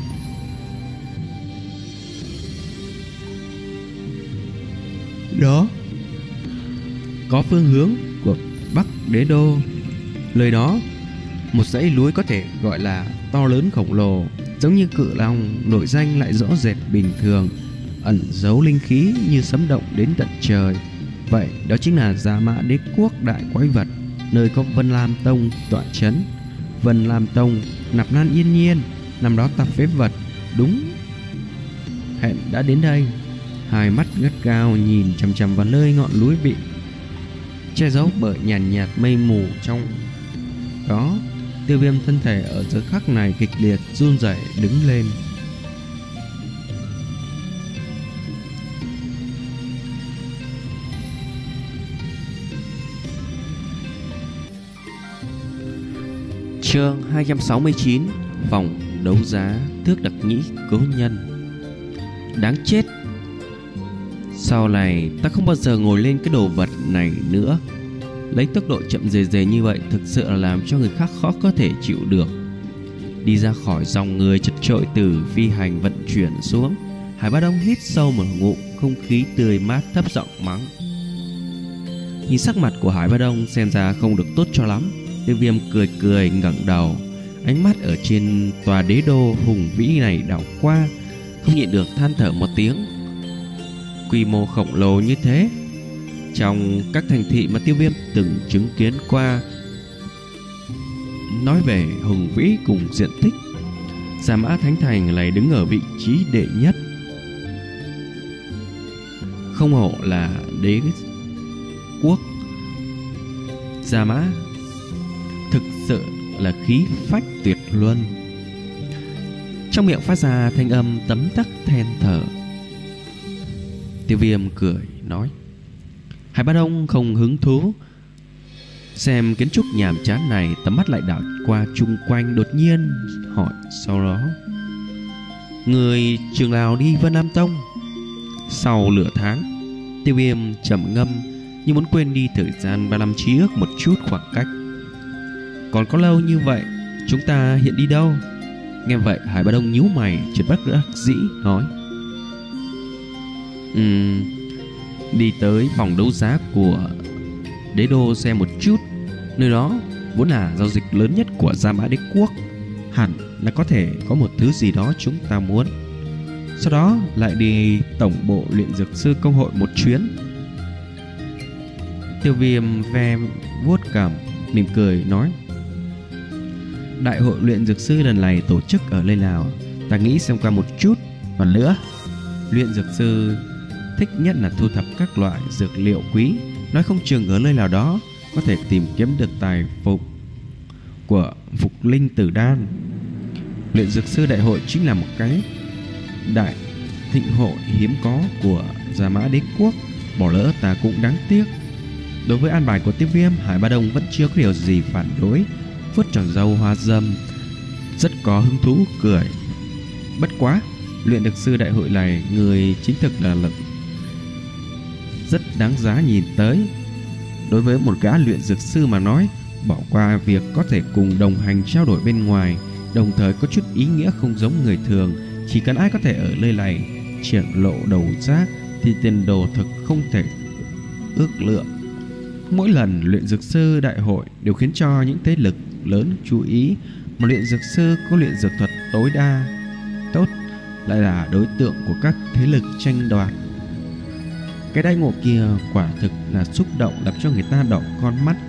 đó có phương hướng của Bắc Đế Đô. Lời đó, một dãy núi có thể gọi là to lớn khổng lồ, giống như cự long nổi danh lại rõ rệt bình thường, ẩn giấu linh khí như sấm động đến tận trời. Vậy đó chính là Gia Mã Đế Quốc đại quái vật, nơi có Vân Lam Tông tọa trấn. Vân Lam Tông, nạp nan yên nhiên, năm đó ta phế vật, đúng hẹn đã đến đây. Hai mắt gắt gao nhìn chằm chằm vào nơi ngọn núi bị che giấu bởi nhàn nhạt, nhạt mây mù trong đó. Tiêu Viêm thân thể ở giờ khắc này kịch liệt run rẩy đứng lên. Chương hai trăm sáu mươi chín. Vòng đấu giá Thước Đặc Nhĩ Cố Nhân. Đáng chết, sau này ta không bao giờ ngồi lên cái đồ vật này nữa. Lấy tốc độ chậm rề rề như vậy thực sự là làm cho người khác khó có thể chịu được. Đi ra khỏi dòng người chật chội từ phi hành vận chuyển xuống, Hải Bá Đông hít sâu một ngụm không khí tươi mát, thấp giọng mắng. Nhìn sắc mặt của Hải Bá Đông xem ra không được tốt cho lắm. Tiêu Viêm cười cười ngẩng đầu, ánh mắt ở trên tòa đế đô hùng vĩ này đảo qua, không nhịn được than thở một tiếng. Quy mô khổng lồ như thế, trong các thành thị mà Tiêu Viêm từng chứng kiến qua, nói về hùng vĩ cùng diện tích, Gia Mã Thánh Thành lại đứng ở vị trí đệ nhất. Không hổ là đế quốc Gia Mã, thực sự là khí phách tuyệt luân. Trong miệng phát ra thanh âm tấm tắc than thở. Tiêu Viêm cười nói. Hải Bá Đông không hứng thú xem kiến trúc nhàm chán này, tầm mắt lại đảo qua chung quanh, đột nhiên hỏi sau đó: người trường nào đi Vân Nam Tông? Sau nửa tháng, Tiêu Viêm trầm ngâm như muốn quên đi thời gian ba năm chí ước một chút khoảng cách. Còn có lâu như vậy, chúng ta hiện đi đâu? Nghe vậy Hải Bá Đông nhíu mày, chợt bất đắc dĩ nói: Ừm, đi tới phòng đấu giá của đế đô xem một chút. Nơi đó vốn là giao dịch lớn nhất của Gia Mã Đế Quốc, hẳn là có thể có một thứ gì đó chúng ta muốn. Sau đó lại đi tổng bộ luyện dược sư công hội một chuyến. Tiêu Viêm ve vuốt cằm, mỉm cười nói: đại hội luyện dược sư lần này tổ chức ở nơi nào, ta nghĩ xem qua một chút. Còn nữa, luyện dược sư thích nhất là thu thập các loại dược liệu quý, nói không chừng ở nơi nào đó có thể tìm kiếm được tài phục của phục linh tử đan. Luyện dược sư đại hội chính là một cái đại thịnh hội hiếm có của Gia Mã Đế Quốc, bỏ lỡ ta cũng đáng tiếc. Đối với an bài của Tiêu Viêm, Hải Bá Đông vẫn chưa có điều gì phản đối, vuốt tròn râu hoa râm, rất có hứng thú cười. Bất quá, luyện dược sư đại hội này người chính thực là lực rất đáng giá nhìn tới. Đối với một gã luyện dược sư mà nói, bỏ qua việc có thể cùng đồng hành trao đổi bên ngoài, đồng thời có chút ý nghĩa không giống người thường. Chỉ cần ai có thể ở nơi này triển lộ đầu giác thì tiền đồ thực không thể ước lượng. Mỗi lần luyện dược sư đại hội đều khiến cho những thế lực lớn chú ý, mà luyện dược sư có luyện dược thuật tối đa tốt lại là đối tượng của các thế lực tranh đoạt. Cái đãi ngộ kia quả thực là xúc động, làm cho người ta đỏ con mắt.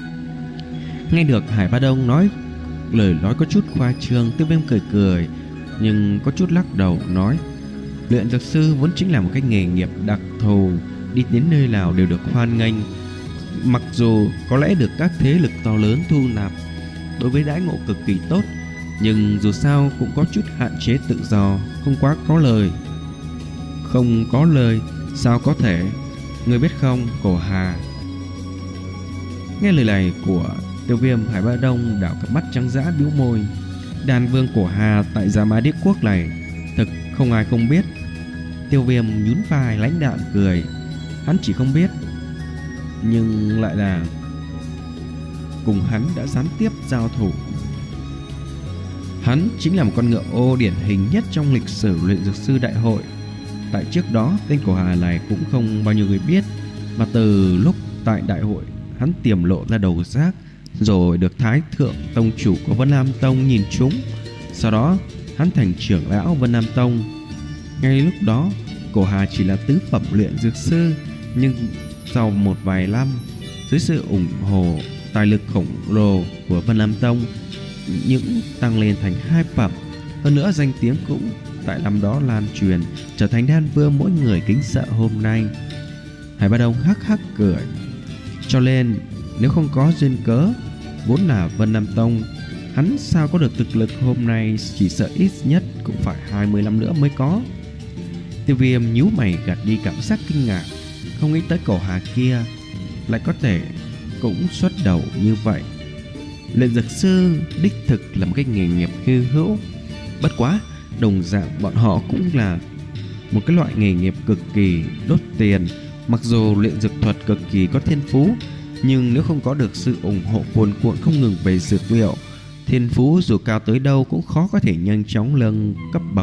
Nghe được Hải Bá Đông nói lời nói có chút khoa trương, Tiêu Viêm cười cười nhưng có chút lắc đầu nói: luyện dược sư vốn chính là một cái nghề nghiệp đặc thù, đi đến nơi nào đều được hoan nghênh. Mặc dù có lẽ được các thế lực to lớn thu nạp đối với đãi ngộ cực kỳ tốt, nhưng dù sao cũng có chút hạn chế tự do, không quá có lời. Không có lời sao có thể? Người biết không, Cổ Hà. Nghe lời này của Tiêu Viêm, Hải Bá Đông đảo cặp mắt trắng dã bĩu môi. Đàn vương Cổ Hà tại Gia Mã Đế Quốc này thực không ai không biết. Tiêu Viêm nhún vai lãnh đạm cười. Hắn chỉ không biết, nhưng lại là cùng hắn đã gián tiếp giao thủ. Hắn chính là một con ngựa ô điển hình nhất trong lịch sử luyện dược sư đại hội. Tại trước đó, tên Cổ Hà này cũng không bao nhiêu người biết, mà từ lúc tại đại hội hắn tiềm lộ ra đầu giác, rồi được Thái Thượng Tông chủ của Vân Nam Tông nhìn trúng, Sau đó hắn thành trưởng lão Vân Nam Tông. Ngay lúc đó Cổ Hà chỉ là tứ phẩm luyện dược sư, nhưng sau một vài năm, dưới sự ủng hộ tài lực khổng lồ của Vân Nam Tông, những tăng lên thành hai phẩm. Hơn nữa danh tiếng cũng tại năm đó lan truyền, trở thành đan vương mỗi người kính sợ hôm nay. Hải Ba Đông hắc hắc cười. Cho nên nếu không có duyên cớ, vốn là Vân Nam Tông, hắn sao có được thực lực hôm nay, chỉ sợ ít nhất cũng phải hai mươi năm nữa mới có. Tiêu Viêm nhíu mày gạt đi cảm giác kinh ngạc, không nghĩ tới Cổ Hà kia lại có thể cũng xuất đầu như vậy. Luyện dược sư đích thực là một cái nghề nghiệp hy hữu, bất quá đồng dạng bọn họ cũng là một cái loại nghề nghiệp cực kỳ đốt tiền. Mặc dù luyện dược thuật cực kỳ có thiên phú, nhưng nếu không có được sự ủng hộ cuồn cuộn không ngừng về dược liệu, thiên phú dù cao tới đâu cũng khó có thể nhanh chóng nâng cấp bậc.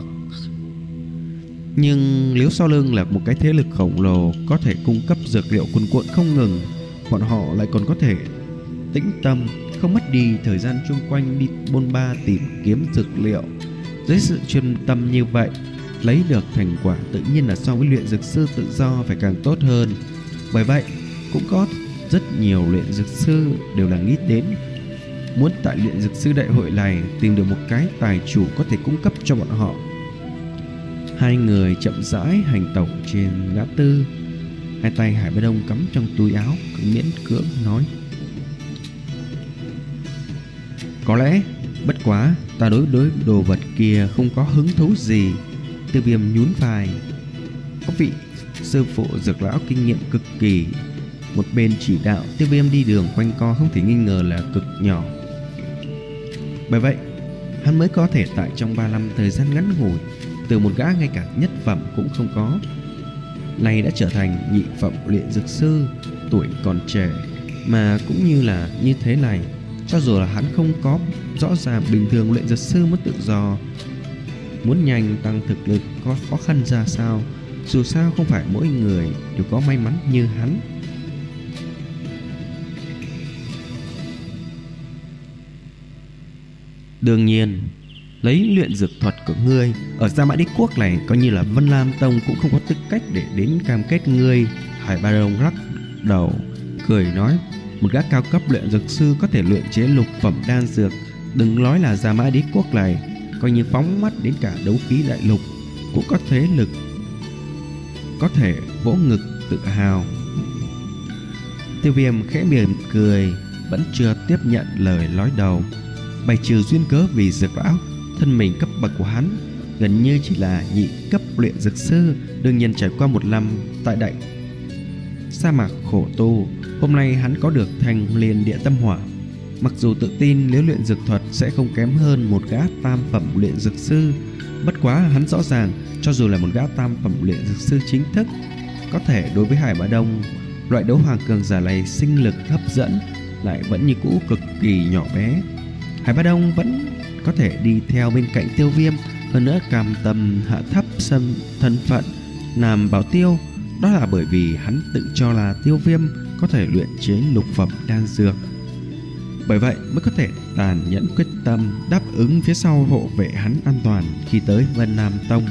Nhưng nếu sau lưng là một cái thế lực khổng lồ có thể cung cấp dược liệu cuồn cuộn không ngừng, bọn họ lại còn có thể tĩnh tâm, không mất đi thời gian chung quanh đi bôn ba tìm kiếm dược liệu. Dưới sự chuyên tâm như vậy, lấy được thành quả tự nhiên là so với luyện dược sư tự do phải càng tốt hơn. Bởi vậy cũng có rất nhiều luyện dược sư đều là nghĩ đến muốn tại luyện dược sư đại hội này tìm được một cái tài chủ có thể cung cấp cho bọn họ. Hai người chậm rãi hành tẩu trên ngã tư, hai tay Hải Ba Đông cắm trong túi áo, cứ miễn cưỡng nói: có lẽ, bất quá ta đối đối đồ vật kia không có hứng thú gì. Tiêu Viêm nhún vai. Có vị sư phụ dược lão kinh nghiệm cực kỳ, một bên chỉ đạo Tiêu Viêm đi đường quanh co không thể nghi ngờ là cực nhỏ. Bởi vậy hắn mới có thể tại trong ba năm thời gian ngắn ngủi, từ một gã ngay cả nhất phẩm cũng không có, nay đã trở thành nhị phẩm luyện dược sư. Tuổi còn trẻ mà cũng như là như thế này, cho dù là hắn không có rõ ràng bình thường luyện dược sư muốn tự do, muốn nhanh tăng thực lực có khó khăn ra sao. Dù sao không phải mỗi người đều có may mắn như hắn. Đương nhiên, lấy luyện dược thuật của ngươi ở Gia Mã Đế Quốc này, coi như là Vân Lam Tông cũng không có tư cách để đến cam kết ngươi. Hải Ba Đông lắc đầu cười nói: một gã cao cấp luyện dược sư có thể luyện chế lục phẩm đan dược, đừng nói là Gia Mã Đế Quốc này, coi như phóng mắt đến cả đấu khí đại lục cũng có thế lực có thể vỗ ngực tự hào. Tiêu Viêm khẽ mỉm cười, vẫn chưa tiếp nhận lời nói đầu. Bày trừ duyên cớ vì dược lão, thân mình cấp bậc của hắn gần như chỉ là nhị cấp luyện dược sư. Đương nhiên trải qua một năm tại đại sa mạc khổ tu, hôm nay hắn có được thành liền địa tâm hỏa. Mặc dù tự tin nếu luyện dược thuật sẽ không kém hơn một gã tam phẩm luyện dược sư, bất quá hắn rõ ràng cho dù là một gã tam phẩm luyện dược sư chính thức, có thể đối với Hải Ba Đông, loại đấu hoàng cường giả này sinh lực hấp dẫn lại vẫn như cũ cực kỳ nhỏ bé. Hải Ba Đông vẫn có thể đi theo bên cạnh Tiêu Viêm, hơn nữa cam tâm hạ thấp sân thân phận làm bảo tiêu, đó là bởi vì hắn tự cho là Tiêu Viêm có thể luyện chế lục phẩm đan dược. Bởi vậy mới có thể tàn nhẫn quyết tâm đáp ứng phía sau hộ vệ hắn an toàn khi tới Vân Nam Tông.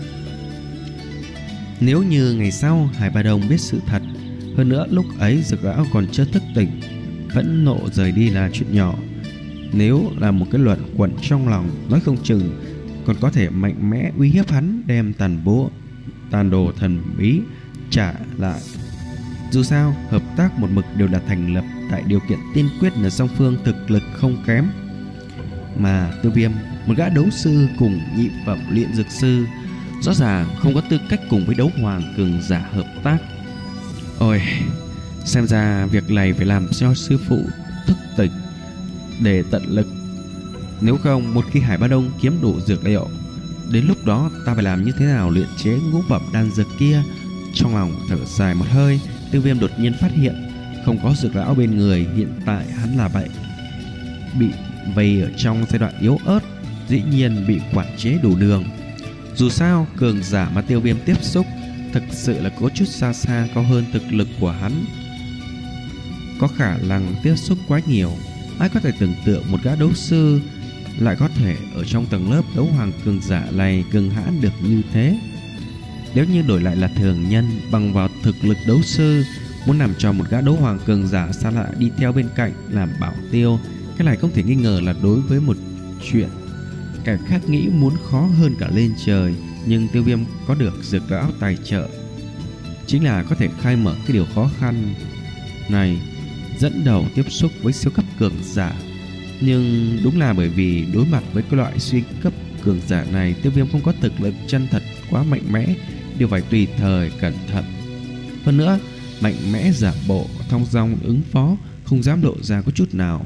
Nếu như ngày sau Hải Ba Đông biết sự thật, hơn nữa lúc ấy dược lão còn chưa thức tỉnh, phẫn nộ rời đi là chuyện nhỏ. Nếu là một cái luận quẩn trong lòng, nói không chừng còn có thể mạnh mẽ uy hiếp hắn đem tàn bố tàn đồ thần bí trả lại. Dù sao hợp tác một mực đều là thành lập tại điều kiện tiên quyết là song phương thực lực không kém. Mà Tiêu Viêm, một gã đấu sư cùng nhị phẩm luyện dược sư, rõ ràng không có tư cách cùng với đấu hoàng cường giả hợp tác. Ôi, xem ra việc này phải làm cho sư phụ thức tỉnh để tận lực. Nếu không, một khi Hải Ba Đông kiếm đủ dược liệu, đến lúc đó ta phải làm như thế nào luyện chế ngũ phẩm đan dược kia? Trong lòng thở dài một hơi, Tiêu Viêm đột nhiên phát hiện không có dược lão bên người. Hiện tại hắn là vậy, bị vây ở trong giai đoạn yếu ớt, dĩ nhiên bị quản chế đủ đường. Dù sao cường giả mà Tiêu Viêm tiếp xúc thực sự là có chút xa xa cao hơn thực lực của hắn, có khả năng tiếp xúc quá nhiều. Ai có thể tưởng tượng một gã đấu sư lại có thể ở trong tầng lớp đấu hoàng cường giả này cường hãn được như thế. Nếu như đổi lại là thường nhân, bằng vào thực lực đấu sư, muốn làm cho một gã đấu hoàng cường giả xa lạ đi theo bên cạnh làm bảo tiêu, cái này không thể nghi ngờ là đối với một chuyện kẻ khác nghĩ muốn khó hơn cả lên trời. Nhưng Tiêu Viêm có được Dược Lão tài trợ, chính là có thể khai mở cái điều khó khăn này, dẫn đầu tiếp xúc với siêu cấp cường giả. Nhưng đúng là bởi vì đối mặt với cái loại siêu cấp cường giả này, Tiêu Viêm không có thực lực chân thật quá mạnh mẽ, đều phải tùy thời cẩn thận. Hơn nữa, mạnh mẽ giả bộ, thong dong ứng phó, không dám lộ ra có chút nào.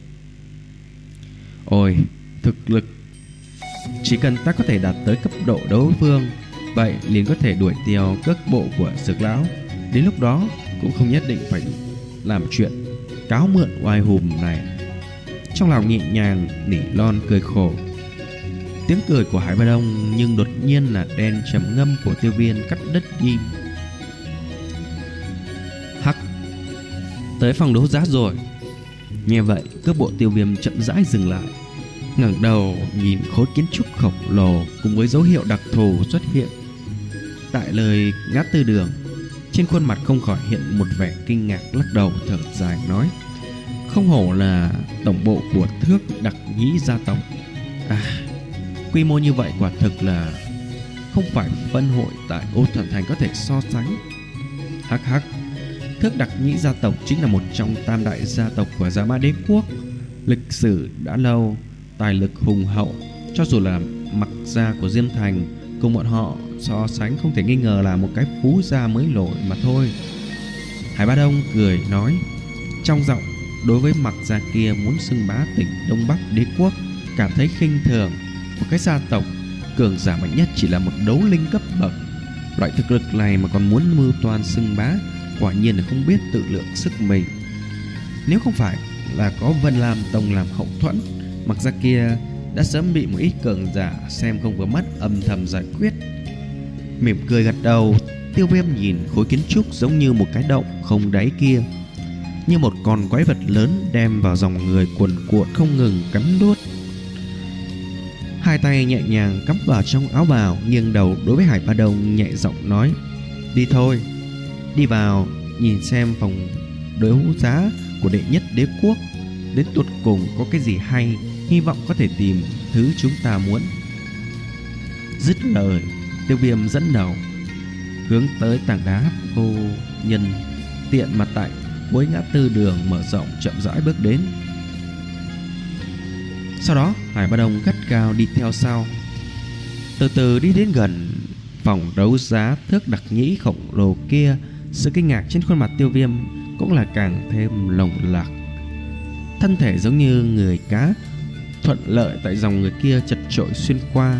Ôi, thực lực chỉ cần ta có thể đạt tới cấp độ đấu vương, vậy liền có thể đuổi theo cước bộ của Dược Lão. Đến lúc đó cũng không nhất định phải làm chuyện cáo mượn oai hùm này. Trong lòng nhẹ nhàng nỉ non cười khổ. Tiếng cười của Hải Ba Đông nhưng đột nhiên là đen trầm ngâm của Tiêu Viêm cắt đứt đi. Hắc, tới phòng đấu giá rồi. Nghe vậy, cước bộ Tiêu Viêm chậm rãi dừng lại, ngẩng đầu nhìn khối kiến trúc khổng lồ cùng với dấu hiệu đặc thù xuất hiện tại lời ngã tư đường. Trên khuôn mặt không khỏi hiện một vẻ kinh ngạc, lắc đầu thở dài nói: không hổ là tổng bộ của Thước Đặc Nhĩ gia tộc. À, quy mô như vậy quả thực là không phải phân hội tại Ô Thần Thành có thể so sánh. Hắc hắc, Thước Đặc Nhĩ gia tộc chính là một trong tam đại gia tộc của Dạ Mã Đế quốc, lịch sử đã lâu, tài lực hùng hậu. Cho dù là Mặc gia của Diêm Thành cùng bọn họ so sánh, không thể nghi ngờ là một cái phú gia mới nổi mà thôi. Hải Ba Đông cười nói, trong giọng đối với Mặc gia kia muốn xưng bá tỉnh Đông Bắc Đế quốc cảm thấy khinh thường. Một cái gia tộc cường giả mạnh nhất chỉ là một đấu linh cấp bậc, loại thực lực này mà còn muốn mưu toan xưng bá, quả nhiên là không biết tự lượng sức mình. Nếu không phải là có Vân Lam Tông làm hậu thuẫn, Mặc gia kia đã sớm bị một ít cường giả xem không vừa mắt âm thầm giải quyết. Mỉm cười gật đầu, Tiêu Viêm nhìn khối kiến trúc giống như một cái động không đáy kia, như một con quái vật lớn đem vào dòng người cuồn cuộn không ngừng cắn đuốt. Hai tay nhẹ nhàng cắm vào trong áo bào, nghiêng đầu đối với Hải Ba Đông nhẹ giọng nói: đi thôi, đi vào nhìn xem phòng đấu giá của đệ nhất đế quốc đến tột cùng có cái gì hay, hy vọng có thể tìm thứ chúng ta muốn. Dứt lời, Tiêu Viêm dẫn đầu hướng tới tảng đá vô nhân tiện mà tại cuối ngã tư đường mở rộng chậm rãi bước đến. Sau đó Hải Ba Đông gắt cao đi theo sau, từ từ đi đến gần phòng đấu giá Thước Đặc Nhĩ khổng lồ kia. Sự kinh ngạc trên khuôn mặt Tiêu Viêm cũng là càng thêm lồng lạc. Thân thể giống như người cá, thuận lợi tại dòng người kia chật chội xuyên qua.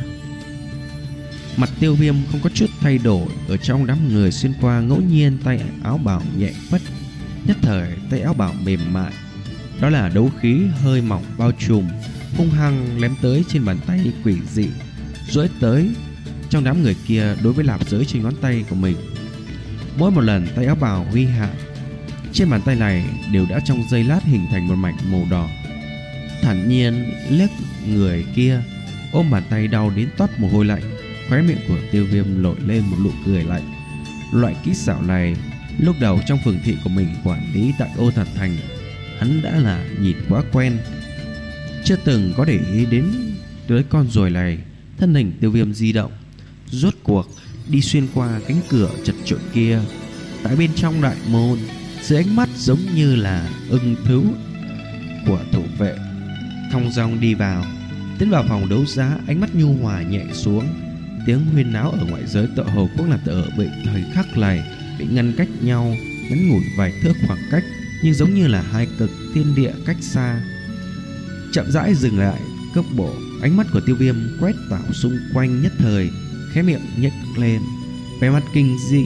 Mặt Tiêu Viêm không có chút thay đổi. Ở trong đám người xuyên qua, ngẫu nhiên tay áo bào nhẹ phất, nhất thời tay áo bào mềm mại, đó là đấu khí hơi mỏng bao trùm, hung hăng lém tới trên bàn tay quỷ dị, duỗi tới trong đám người kia đối với lạp giới trên ngón tay của mình. Mỗi một lần tay áo bào huy hạ, trên bàn tay này đều đã trong giây lát hình thành một mảnh màu đỏ. Thản nhiên liếc người kia, ôm bàn tay đau đến toát mồ hôi lạnh. Khóe miệng của Tiêu Viêm nổi lên một nụ cười lạnh. Loại kỹ xảo này lúc đầu trong phường thị của mình quản lý tại Ô Thần Thành, hắn đã là nhìn quá quen, chưa từng có để ý đến tới con ruồi này. Thân hình Tiêu Viêm di động, rốt cuộc đi xuyên qua cánh cửa chật chội kia. Tại bên trong đại môn, dưới ánh mắt giống như là ưng thú của thủ vệ, thong dong đi vào. Tiến vào phòng đấu giá, ánh mắt nhu hòa nhẹ xuống. Tiếng huyên náo ở ngoại giới tựa hồ cũng là tựa bị thời khắc này bị ngăn cách nhau ngắn ngủi vài thước khoảng cách, nhưng giống như là hai cực thiên địa cách xa. Chậm rãi dừng lại cước bộ, ánh mắt của Tiêu Viêm quét vào xung quanh, nhất thời khóe miệng nhếch lên, vẻ mặt kinh dị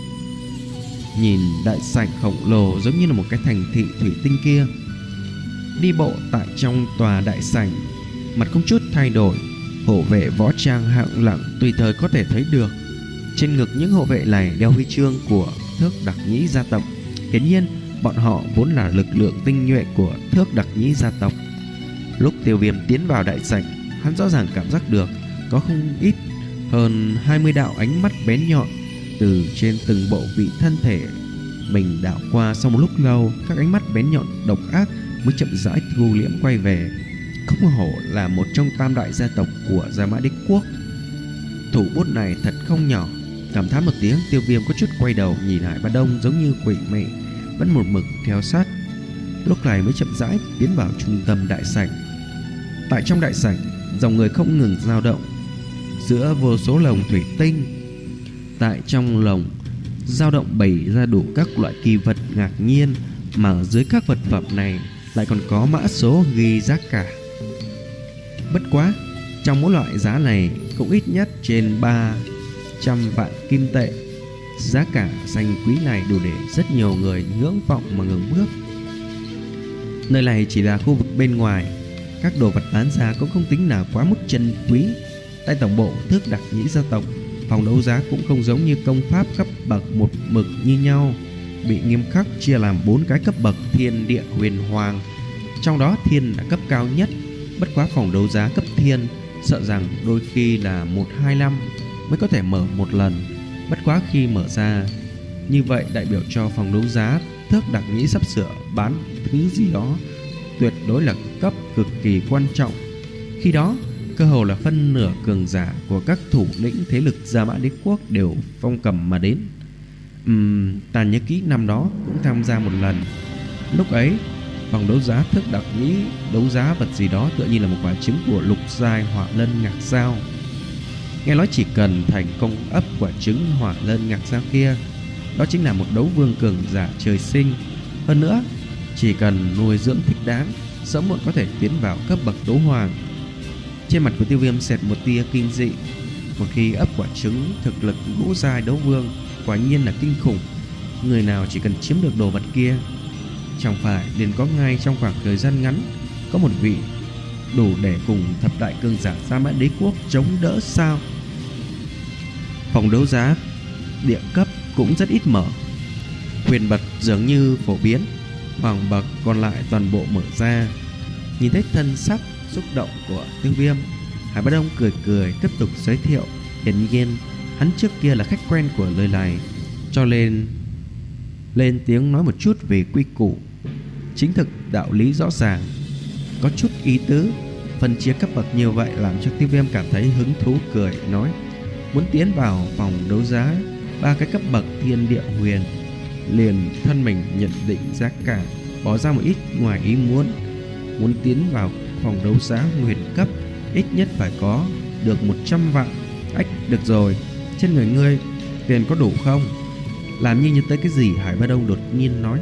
nhìn đại sảnh khổng lồ giống như là một cái thành thị thủy tinh kia. Đi bộ tại trong tòa đại sảnh, mặt không chút thay đổi, hộ vệ võ trang hạng lặng tùy thời có thể thấy được. Trên ngực những hộ vệ này đeo huy chương của Thước Đặc Nhĩ gia tộc. Hiển nhiên bọn họ vốn là lực lượng tinh nhuệ của Thước Đặc Nhĩ gia tộc. Lúc Tiêu Viêm tiến vào đại sảnh, hắn rõ ràng cảm giác được có không ít hơn hai mươi đạo ánh mắt bén nhọn từ trên từng bộ vị thân thể mình đảo qua. Sau một lúc lâu, các ánh mắt bén nhọn độc ác mới chậm rãi thu liễm quay về. Không hổ là một trong tam đại gia tộc của Gia Mã Đế Quốc, thủ bút này thật không nhỏ. Cảm thán một tiếng, Tiêu Viêm có chút quay đầu nhìn Hải Ba Đông, giống như quỷ mị vẫn một mực theo sát. Lúc này mới chậm rãi tiến vào trung tâm đại sảnh. Tại trong đại sảnh, dòng người không ngừng dao động giữa vô số lồng thủy tinh. Tại trong lồng dao động bày ra đủ các loại kỳ vật ngạc nhiên, mà ở dưới các vật phẩm này lại còn có mã số ghi giá cả. Bất quá, trong mỗi loại giá này cũng ít nhất trên ba trăm vạn kim tệ. Giá cả danh quý này đủ để rất nhiều người ngưỡng vọng mà ngừng bước. Nơi này chỉ là khu vực bên ngoài, các đồ vật bán ra cũng không tính là quá mức chân quý. Tại tổng bộ Tước Đặc Nhĩ gia tộc, phòng đấu giá cũng không giống như công pháp cấp bậc một mực như nhau, bị nghiêm khắc chia làm bốn cái cấp bậc: thiên, địa, huyền, hoàng. Trong đó thiên là cấp cao nhất. Bất quá phòng đấu giá cấp thiên sợ rằng đôi khi là một hai năm mới có thể mở một lần. Bất quá khi mở ra như vậy đại biểu cho phòng đấu giá Tước Đặc Nhĩ sắp sửa bán thứ gì đó tuyệt đối là cấp cực kỳ quan trọng. Khi đó cơ hồ là phân nửa cường giả của các thủ lĩnh thế lực Gia Mã Đế Quốc đều phong cầm mà đến. Ừm, ta nhớ kỹ năm đó cũng tham gia một lần. Lúc ấy phòng đấu giá Tước Đặc Nhĩ đấu giá vật gì đó tựa như là một quả trứng của lục giai hỏa lân ngạc dao. Nghe nói chỉ cần thành công ấp quả trứng hỏa lân ngạc dao kia, đó chính là một đấu vương cường giả trời sinh. Hơn nữa, chỉ cần nuôi dưỡng thích đáng, sớm muộn có thể tiến vào cấp bậc đấu hoàng. Trên mặt của Tiêu Viêm xẹt một tia kinh dị. Một khi ấp quả trứng, thực lực ngũ giai đấu vương quả nhiên là kinh khủng. Người nào chỉ cần chiếm được đồ vật kia, chẳng phải liền có ngay trong khoảng thời gian ngắn có một vị đủ để cùng thập đại cường giả Gia Mã Đế Quốc chống đỡ sao? Phòng đấu giá địa cấp cũng rất ít mở. Huyền bậc dường như phổ biến, hoàng bậc còn lại toàn bộ mở ra. Nhìn thấy thân sắc xúc động của Tiêu Viêm, Hải Bá Đông cười cười tiếp tục giới thiệu. Hiển nhiên hắn trước kia là khách quen của nơi này, cho nên lên tiếng nói một chút về quy củ. Chính thực đạo lý rõ ràng, có chút ý tứ. Phân chia cấp bậc như vậy làm cho Tiêu Viêm cảm thấy hứng thú, cười nói: muốn tiến vào phòng đấu giá ba cái cấp bậc thiên, địa, huyền, liền thân mình nhận định giá cả, bỏ ra một ít ngoài ý muốn. Muốn tiến vào phòng đấu giá huyền cấp ít nhất phải có được một trăm vạn. Ách, được rồi, trên người ngươi tiền có đủ không? Làm như nhớ tới cái gì, Hải Ba Đông đột nhiên nói: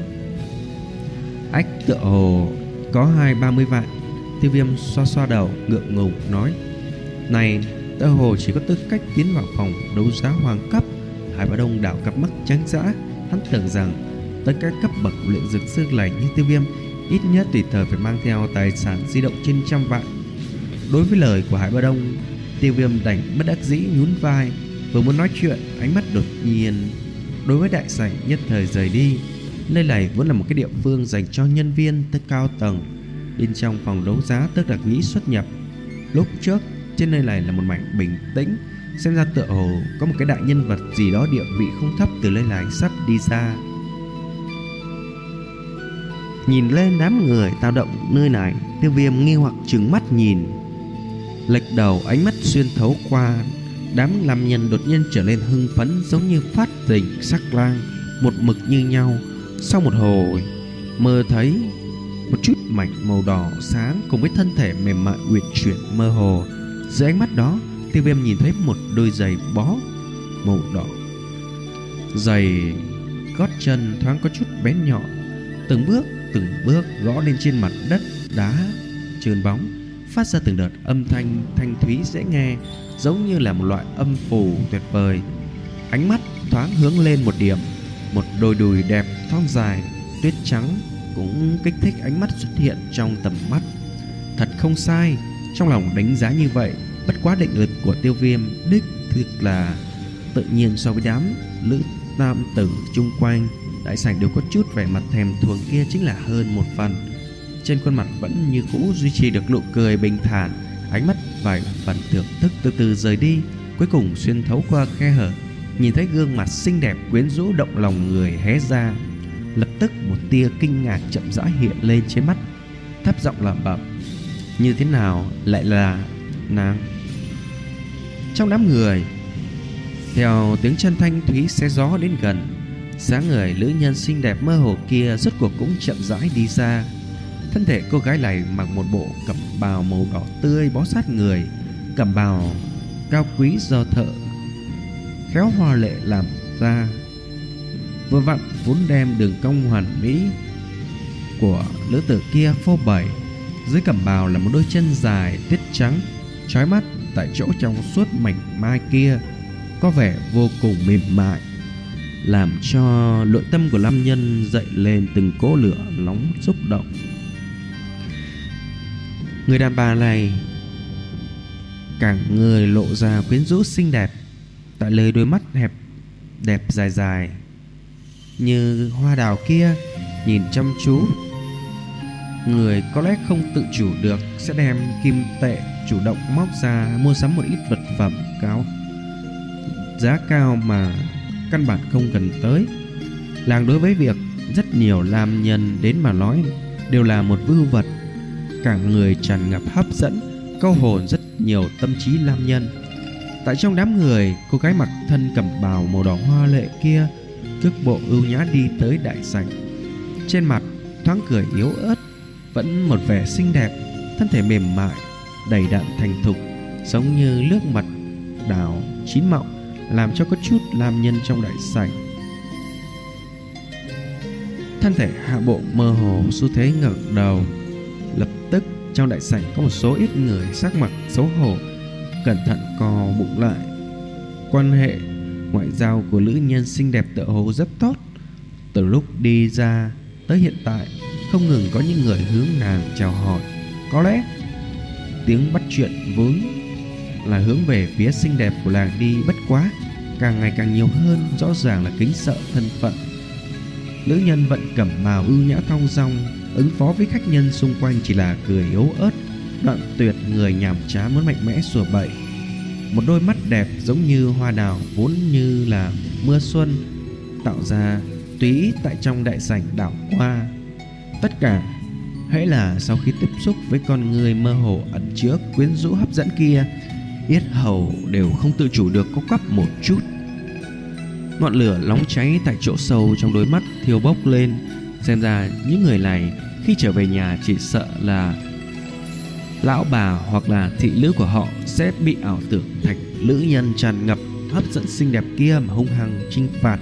ách, tựa hồ có hai ba mươi vạn. Tiêu Viêm xoa xoa đầu ngượng ngùng nói: này, tựa hồ chỉ có tư cách tiến vào phòng đấu giá hoàng cấp. Hải Ba Đông đảo cặp mắt trắng dã, hắn tưởng rằng tất cả cấp bậc luyện dược sư này như Tiêu Viêm ít nhất tùy thời phải mang theo tài sản di động trên trăm vạn. Đối với lời của Hải Ba Đông, Tiêu Viêm đành bất đắc dĩ nhún vai. Vừa muốn nói chuyện, ánh mắt đột nhiên đối với đại sảnh nhất thời rời đi. Nơi này vẫn là một cái địa phương dành cho nhân viên tới cao tầng. Bên trong phòng đấu giá Tước Đặc Nhĩ xuất nhập, lúc trước trên nơi này là một mảnh bình tĩnh. Xem ra tựa hồ có một cái đại nhân vật gì đó địa vị không thấp từ nơi này sắp đi ra. Nhìn lên đám người tao động nơi này, Tiêu Viêm nghi hoặc trừng mắt nhìn. Lệch đầu ánh mắt xuyên thấu qua, đám làm nhân đột nhiên trở nên hưng phấn, giống như phát tình sắc lang, một mực như nhau. Sau một hồi mơ thấy một chút mảnh màu đỏ sáng cùng với thân thể mềm mại uyển chuyển mơ hồ. Dưới ánh mắt đó, Tiêu Viêm nhìn thấy một đôi giày bó màu đỏ. Giày gót chân thoáng có chút bén nhọn, từng bước từng bước gõ lên trên mặt đất đá trơn bóng, phát ra từng đợt âm thanh thanh thúy dễ nghe, giống như là một loại âm phủ tuyệt vời. Ánh mắt thoáng hướng lên một điểm, một đôi đùi đẹp thon dài tuyết trắng cũng kích thích ánh mắt xuất hiện trong tầm mắt. Thật không sai, trong lòng đánh giá như vậy. Bất quá định lực của Tiêu Viêm đích thực là tự nhiên so với đám lữ nam tử chung quanh đại sảnh đều có chút vẻ mặt thèm thuồng kia chính là hơn một phần. trên khuôn mặt vẫn như cũ duy trì được nụ cười bình thản, ánh mắt vài phần thưởng thức từ từ rời đi, cuối cùng xuyên thấu qua khe hở, nhìn thấy gương mặt xinh đẹp quyến rũ động lòng người hé ra. Lập tức một tia kinh ngạc chậm rãi hiện lên trên mắt, thấp giọng lẩm bẩm: như thế nào lại là nàng? Trong đám người, theo tiếng chân thanh thúy xé gió đến gần, dáng người nữ nhân xinh đẹp mơ hồ kia rốt cuộc cũng chậm rãi đi ra. Thân thể cô gái này mặc một bộ cẩm bào màu đỏ tươi bó sát người, cẩm bào cao quý do thợ khéo hoa lệ làm ra, vừa vặn vốn đem đường cong hoàn mỹ của nữ tử kia phô bày. Dưới cẩm bào là một đôi chân dài tiết trắng chói mắt, tại chỗ trong suốt mảnh mai kia có vẻ vô cùng mềm mại, làm cho nội tâm của nam nhân dậy lên từng cỗ lửa nóng xúc động. Người đàn bà này cả người lộ ra quyến rũ xinh đẹp, tại lời đôi mắt hẹp đẹp dài dài như hoa đào kia nhìn chăm chú, người có lẽ không tự chủ được sẽ đem kim tệ chủ động móc ra mua sắm một ít vật phẩm cao giá cao mà căn bản không cần tới. Làng đối với việc rất nhiều nam nhân đến mà nói đều là một vưu vật, cả người tràn ngập hấp dẫn, câu hồn rất nhiều tâm trí nam nhân. Tại trong đám người, cô gái mặc thân cẩm bào màu đỏ hoa lệ kia cước bộ ưu nhã đi tới đại sảnh, trên mặt thoáng cười yếu ớt, vẫn một vẻ xinh đẹp, thân thể mềm mại đầy đặn thành thục, giống như nước mật đào chín mọng, làm cho có chút nam nhân trong đại sảnh. Thân thể hạ bộ mơ hồ xu thế ngẩng đầu. Lập tức trong đại sảnh có một số ít người sắc mặt xấu hổ, cẩn thận co bụng lại. Quan hệ ngoại giao của nữ nhân xinh đẹp tựa hồ rất tốt. Từ lúc đi ra tới hiện tại, không ngừng có những người hướng nàng chào hỏi. Có lẽ tiếng bắt chuyện vốn là hướng về phía xinh đẹp của nàng đi, bất quá càng ngày càng nhiều hơn, rõ ràng là kính sợ thân phận. Nữ nhân vận cẩm bào ưu nhã thong dong, ứng phó với khách nhân xung quanh chỉ là cười yếu ớt, đoạn tuyệt người nhàm chán muốn mạnh mẽ sủa bậy. Một đôi mắt đẹp giống như hoa đào vốn như là mưa xuân tạo ra tùy ý tại trong đại sảnh đảo qua. Tất cả hãy là sau khi tiếp xúc với con người mơ hồ ẩn chứa quyến rũ hấp dẫn kia, yết hầu đều không tự chủ được có quắp một chút. Ngọn lửa nóng cháy tại chỗ sâu trong đôi mắt thiêu bốc lên. Xem ra những người này khi trở về nhà chỉ sợ là lão bà hoặc là thị nữ của họ sẽ bị ảo tưởng thành nữ nhân tràn ngập hấp dẫn xinh đẹp kia mà hung hăng chinh phạt.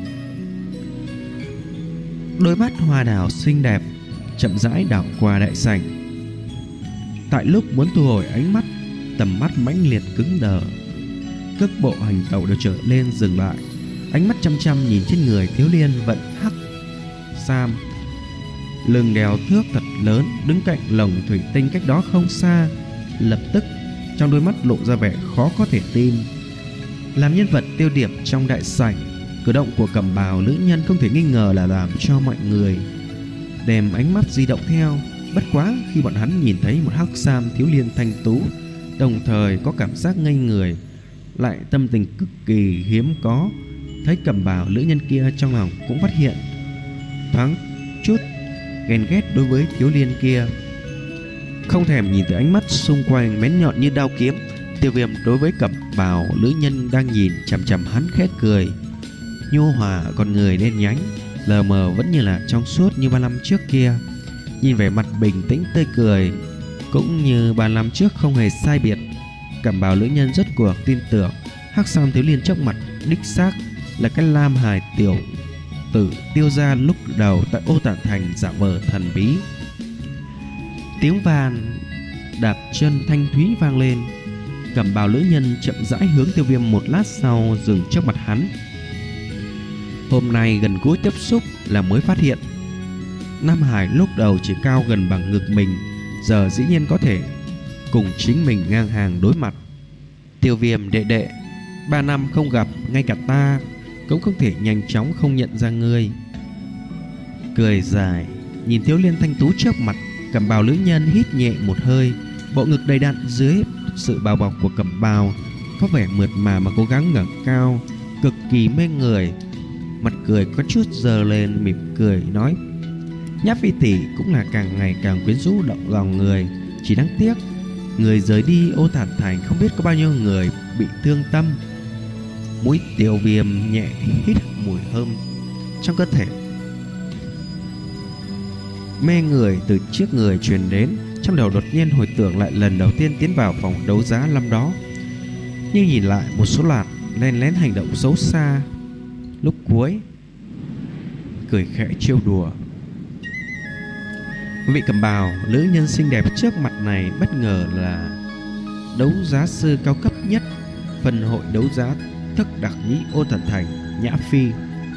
Đôi mắt hoa đào xinh đẹp chậm rãi đảo qua đại sảnh. Tại lúc muốn thu hồi ánh mắt, tầm mắt mãnh liệt cứng đờ, cước bộ hành tẩu đều trở lên dừng lại. Ánh mắt chăm chăm nhìn trên người thiếu niên vận hắc sam, lưng đeo thước thật lớn, đứng cạnh lồng thủy tinh cách đó không xa. Lập tức trong đôi mắt lộ ra vẻ khó có thể tin. Làm nhân vật tiêu điểm trong đại sảnh, cử động của cẩm bào nữ nhân không thể nghi ngờ là làm cho mọi người đem ánh mắt di động theo. Bất quá khi bọn hắn nhìn thấy một hắc sam thiếu niên thanh tú, đồng thời có cảm giác ngây người, lại tâm tình cực kỳ hiếm có. Thấy cẩm bào nữ nhân kia, trong lòng cũng phát hiện thoáng chút ghen ghét đối với thiếu niên kia. Không thèm nhìn tới ánh mắt xung quanh bén nhọn như đao kiếm, Tiêu Viêm đối với cẩm bào nữ nhân đang nhìn chằm chằm hắn khét cười. Nhu hòa con người đen nhánh, lờ mờ vẫn như là trong suốt như ba năm trước kia. Nhìn vẻ mặt bình tĩnh tươi cười cũng như ba năm trước không hề sai biệt. Cẩm bào nữ nhân rất cuộc tin tưởng hắc sam thiếu niên trước mặt đích xác là cái lam hài tiểu tử Tiêu gia lúc đầu tại Ô Tản Thành giả vờ thần bí. Tiếng van đạp chân thanh thúy vang lên. Cẩm bào nữ nhân chậm rãi hướng Tiêu Viêm, một lát sau dừng trước mặt hắn. Hôm nay gần gũi tiếp xúc là mới phát hiện nam hải lúc đầu chỉ cao gần bằng ngực mình, giờ dĩ nhiên có thể cùng chính mình ngang hàng đối mặt. Tiêu Viêm đệ đệ, ba năm không gặp, ngay cả ta cũng không thể nhanh chóng không nhận ra ngươi. Cười dài nhìn thiếu niên thanh tú trước mặt, Cẩm bào nữ nhân hít nhẹ một hơi, bộ ngực đầy đặn dưới sự bao bọc của cẩm bào có vẻ mượt mà mà cố gắng ngẩng cao, cực kỳ mê người. Mặt cười có chút dơ lên, mỉm cười nói: Nhã Phi tỷ cũng là càng ngày càng quyến rũ động lòng người. Chỉ đáng tiếc người rời đi Ô Thản Thành không biết có bao nhiêu người bị thương tâm. Mũi Tiêu Viêm nhẹ hít mùi thơm trong cơ thể mê người từ trước người truyền đến. Trong đầu đột nhiên hồi tưởng lại lần đầu tiên tiến vào phòng đấu giá năm đó, nhưng nhìn lại một số loạt len lén hành động xấu xa lúc cuối, cười khẽ trêu đùa. Vị cẩm bào nữ nhân xinh đẹp trước mặt này bất ngờ là đấu giá sư cao cấp nhất phần hội đấu giá thức đặc nhĩ Ô Thần Thành, Nhã Phi.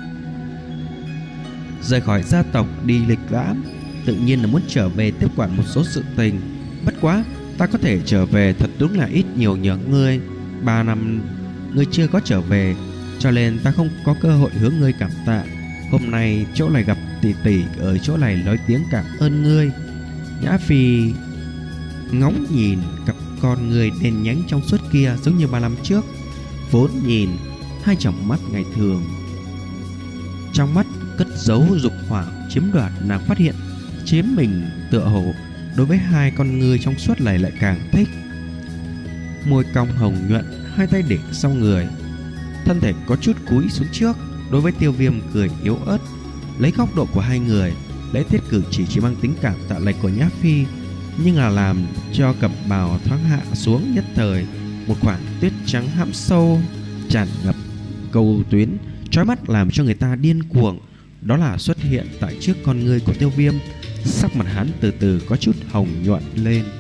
Rời khỏi gia tộc đi lịch lãm, tự nhiên là muốn trở về tiếp quản một số sự tình. Bất quá ta có thể trở về thật đúng là ít nhiều nhớ ngươi. Ba năm ngươi chưa có trở về, cho nên ta không có cơ hội hướng ngươi cảm tạ. Hôm nay chỗ này gặp tỷ tỷ ở chỗ này nói tiếng cảm ơn ngươi. Nhã Phi ngóng nhìn cặp con người đen nhánh trong suốt kia, giống như ba năm trước. Vốn nhìn hai tròng mắt ngày thường, trong mắt cất giấu dục hỏa chiếm đoạt, nàng phát hiện chiếm mình tựa hồ đối với hai con người trong suốt này lại càng thích. Môi cong hồng nhuận, hai tay để sau người, thân thể có chút cúi xuống trước, đối với Tiêu Viêm cười yếu ớt. Lấy góc độ của hai người, lễ tiết cử chỉ chỉ mang tính cảm tạ lệch của Nhã Phi, nhưng là làm cho cẩm bào thoáng hạ xuống. Nhất thời một khoảng tuyết trắng hãm sâu tràn ngập cầu tuyến, chói mắt làm cho người ta điên cuồng. Đó là xuất hiện tại trước con ngươi của Tiêu Viêm. Sắc mặt hắn từ từ có chút hồng nhuận lên.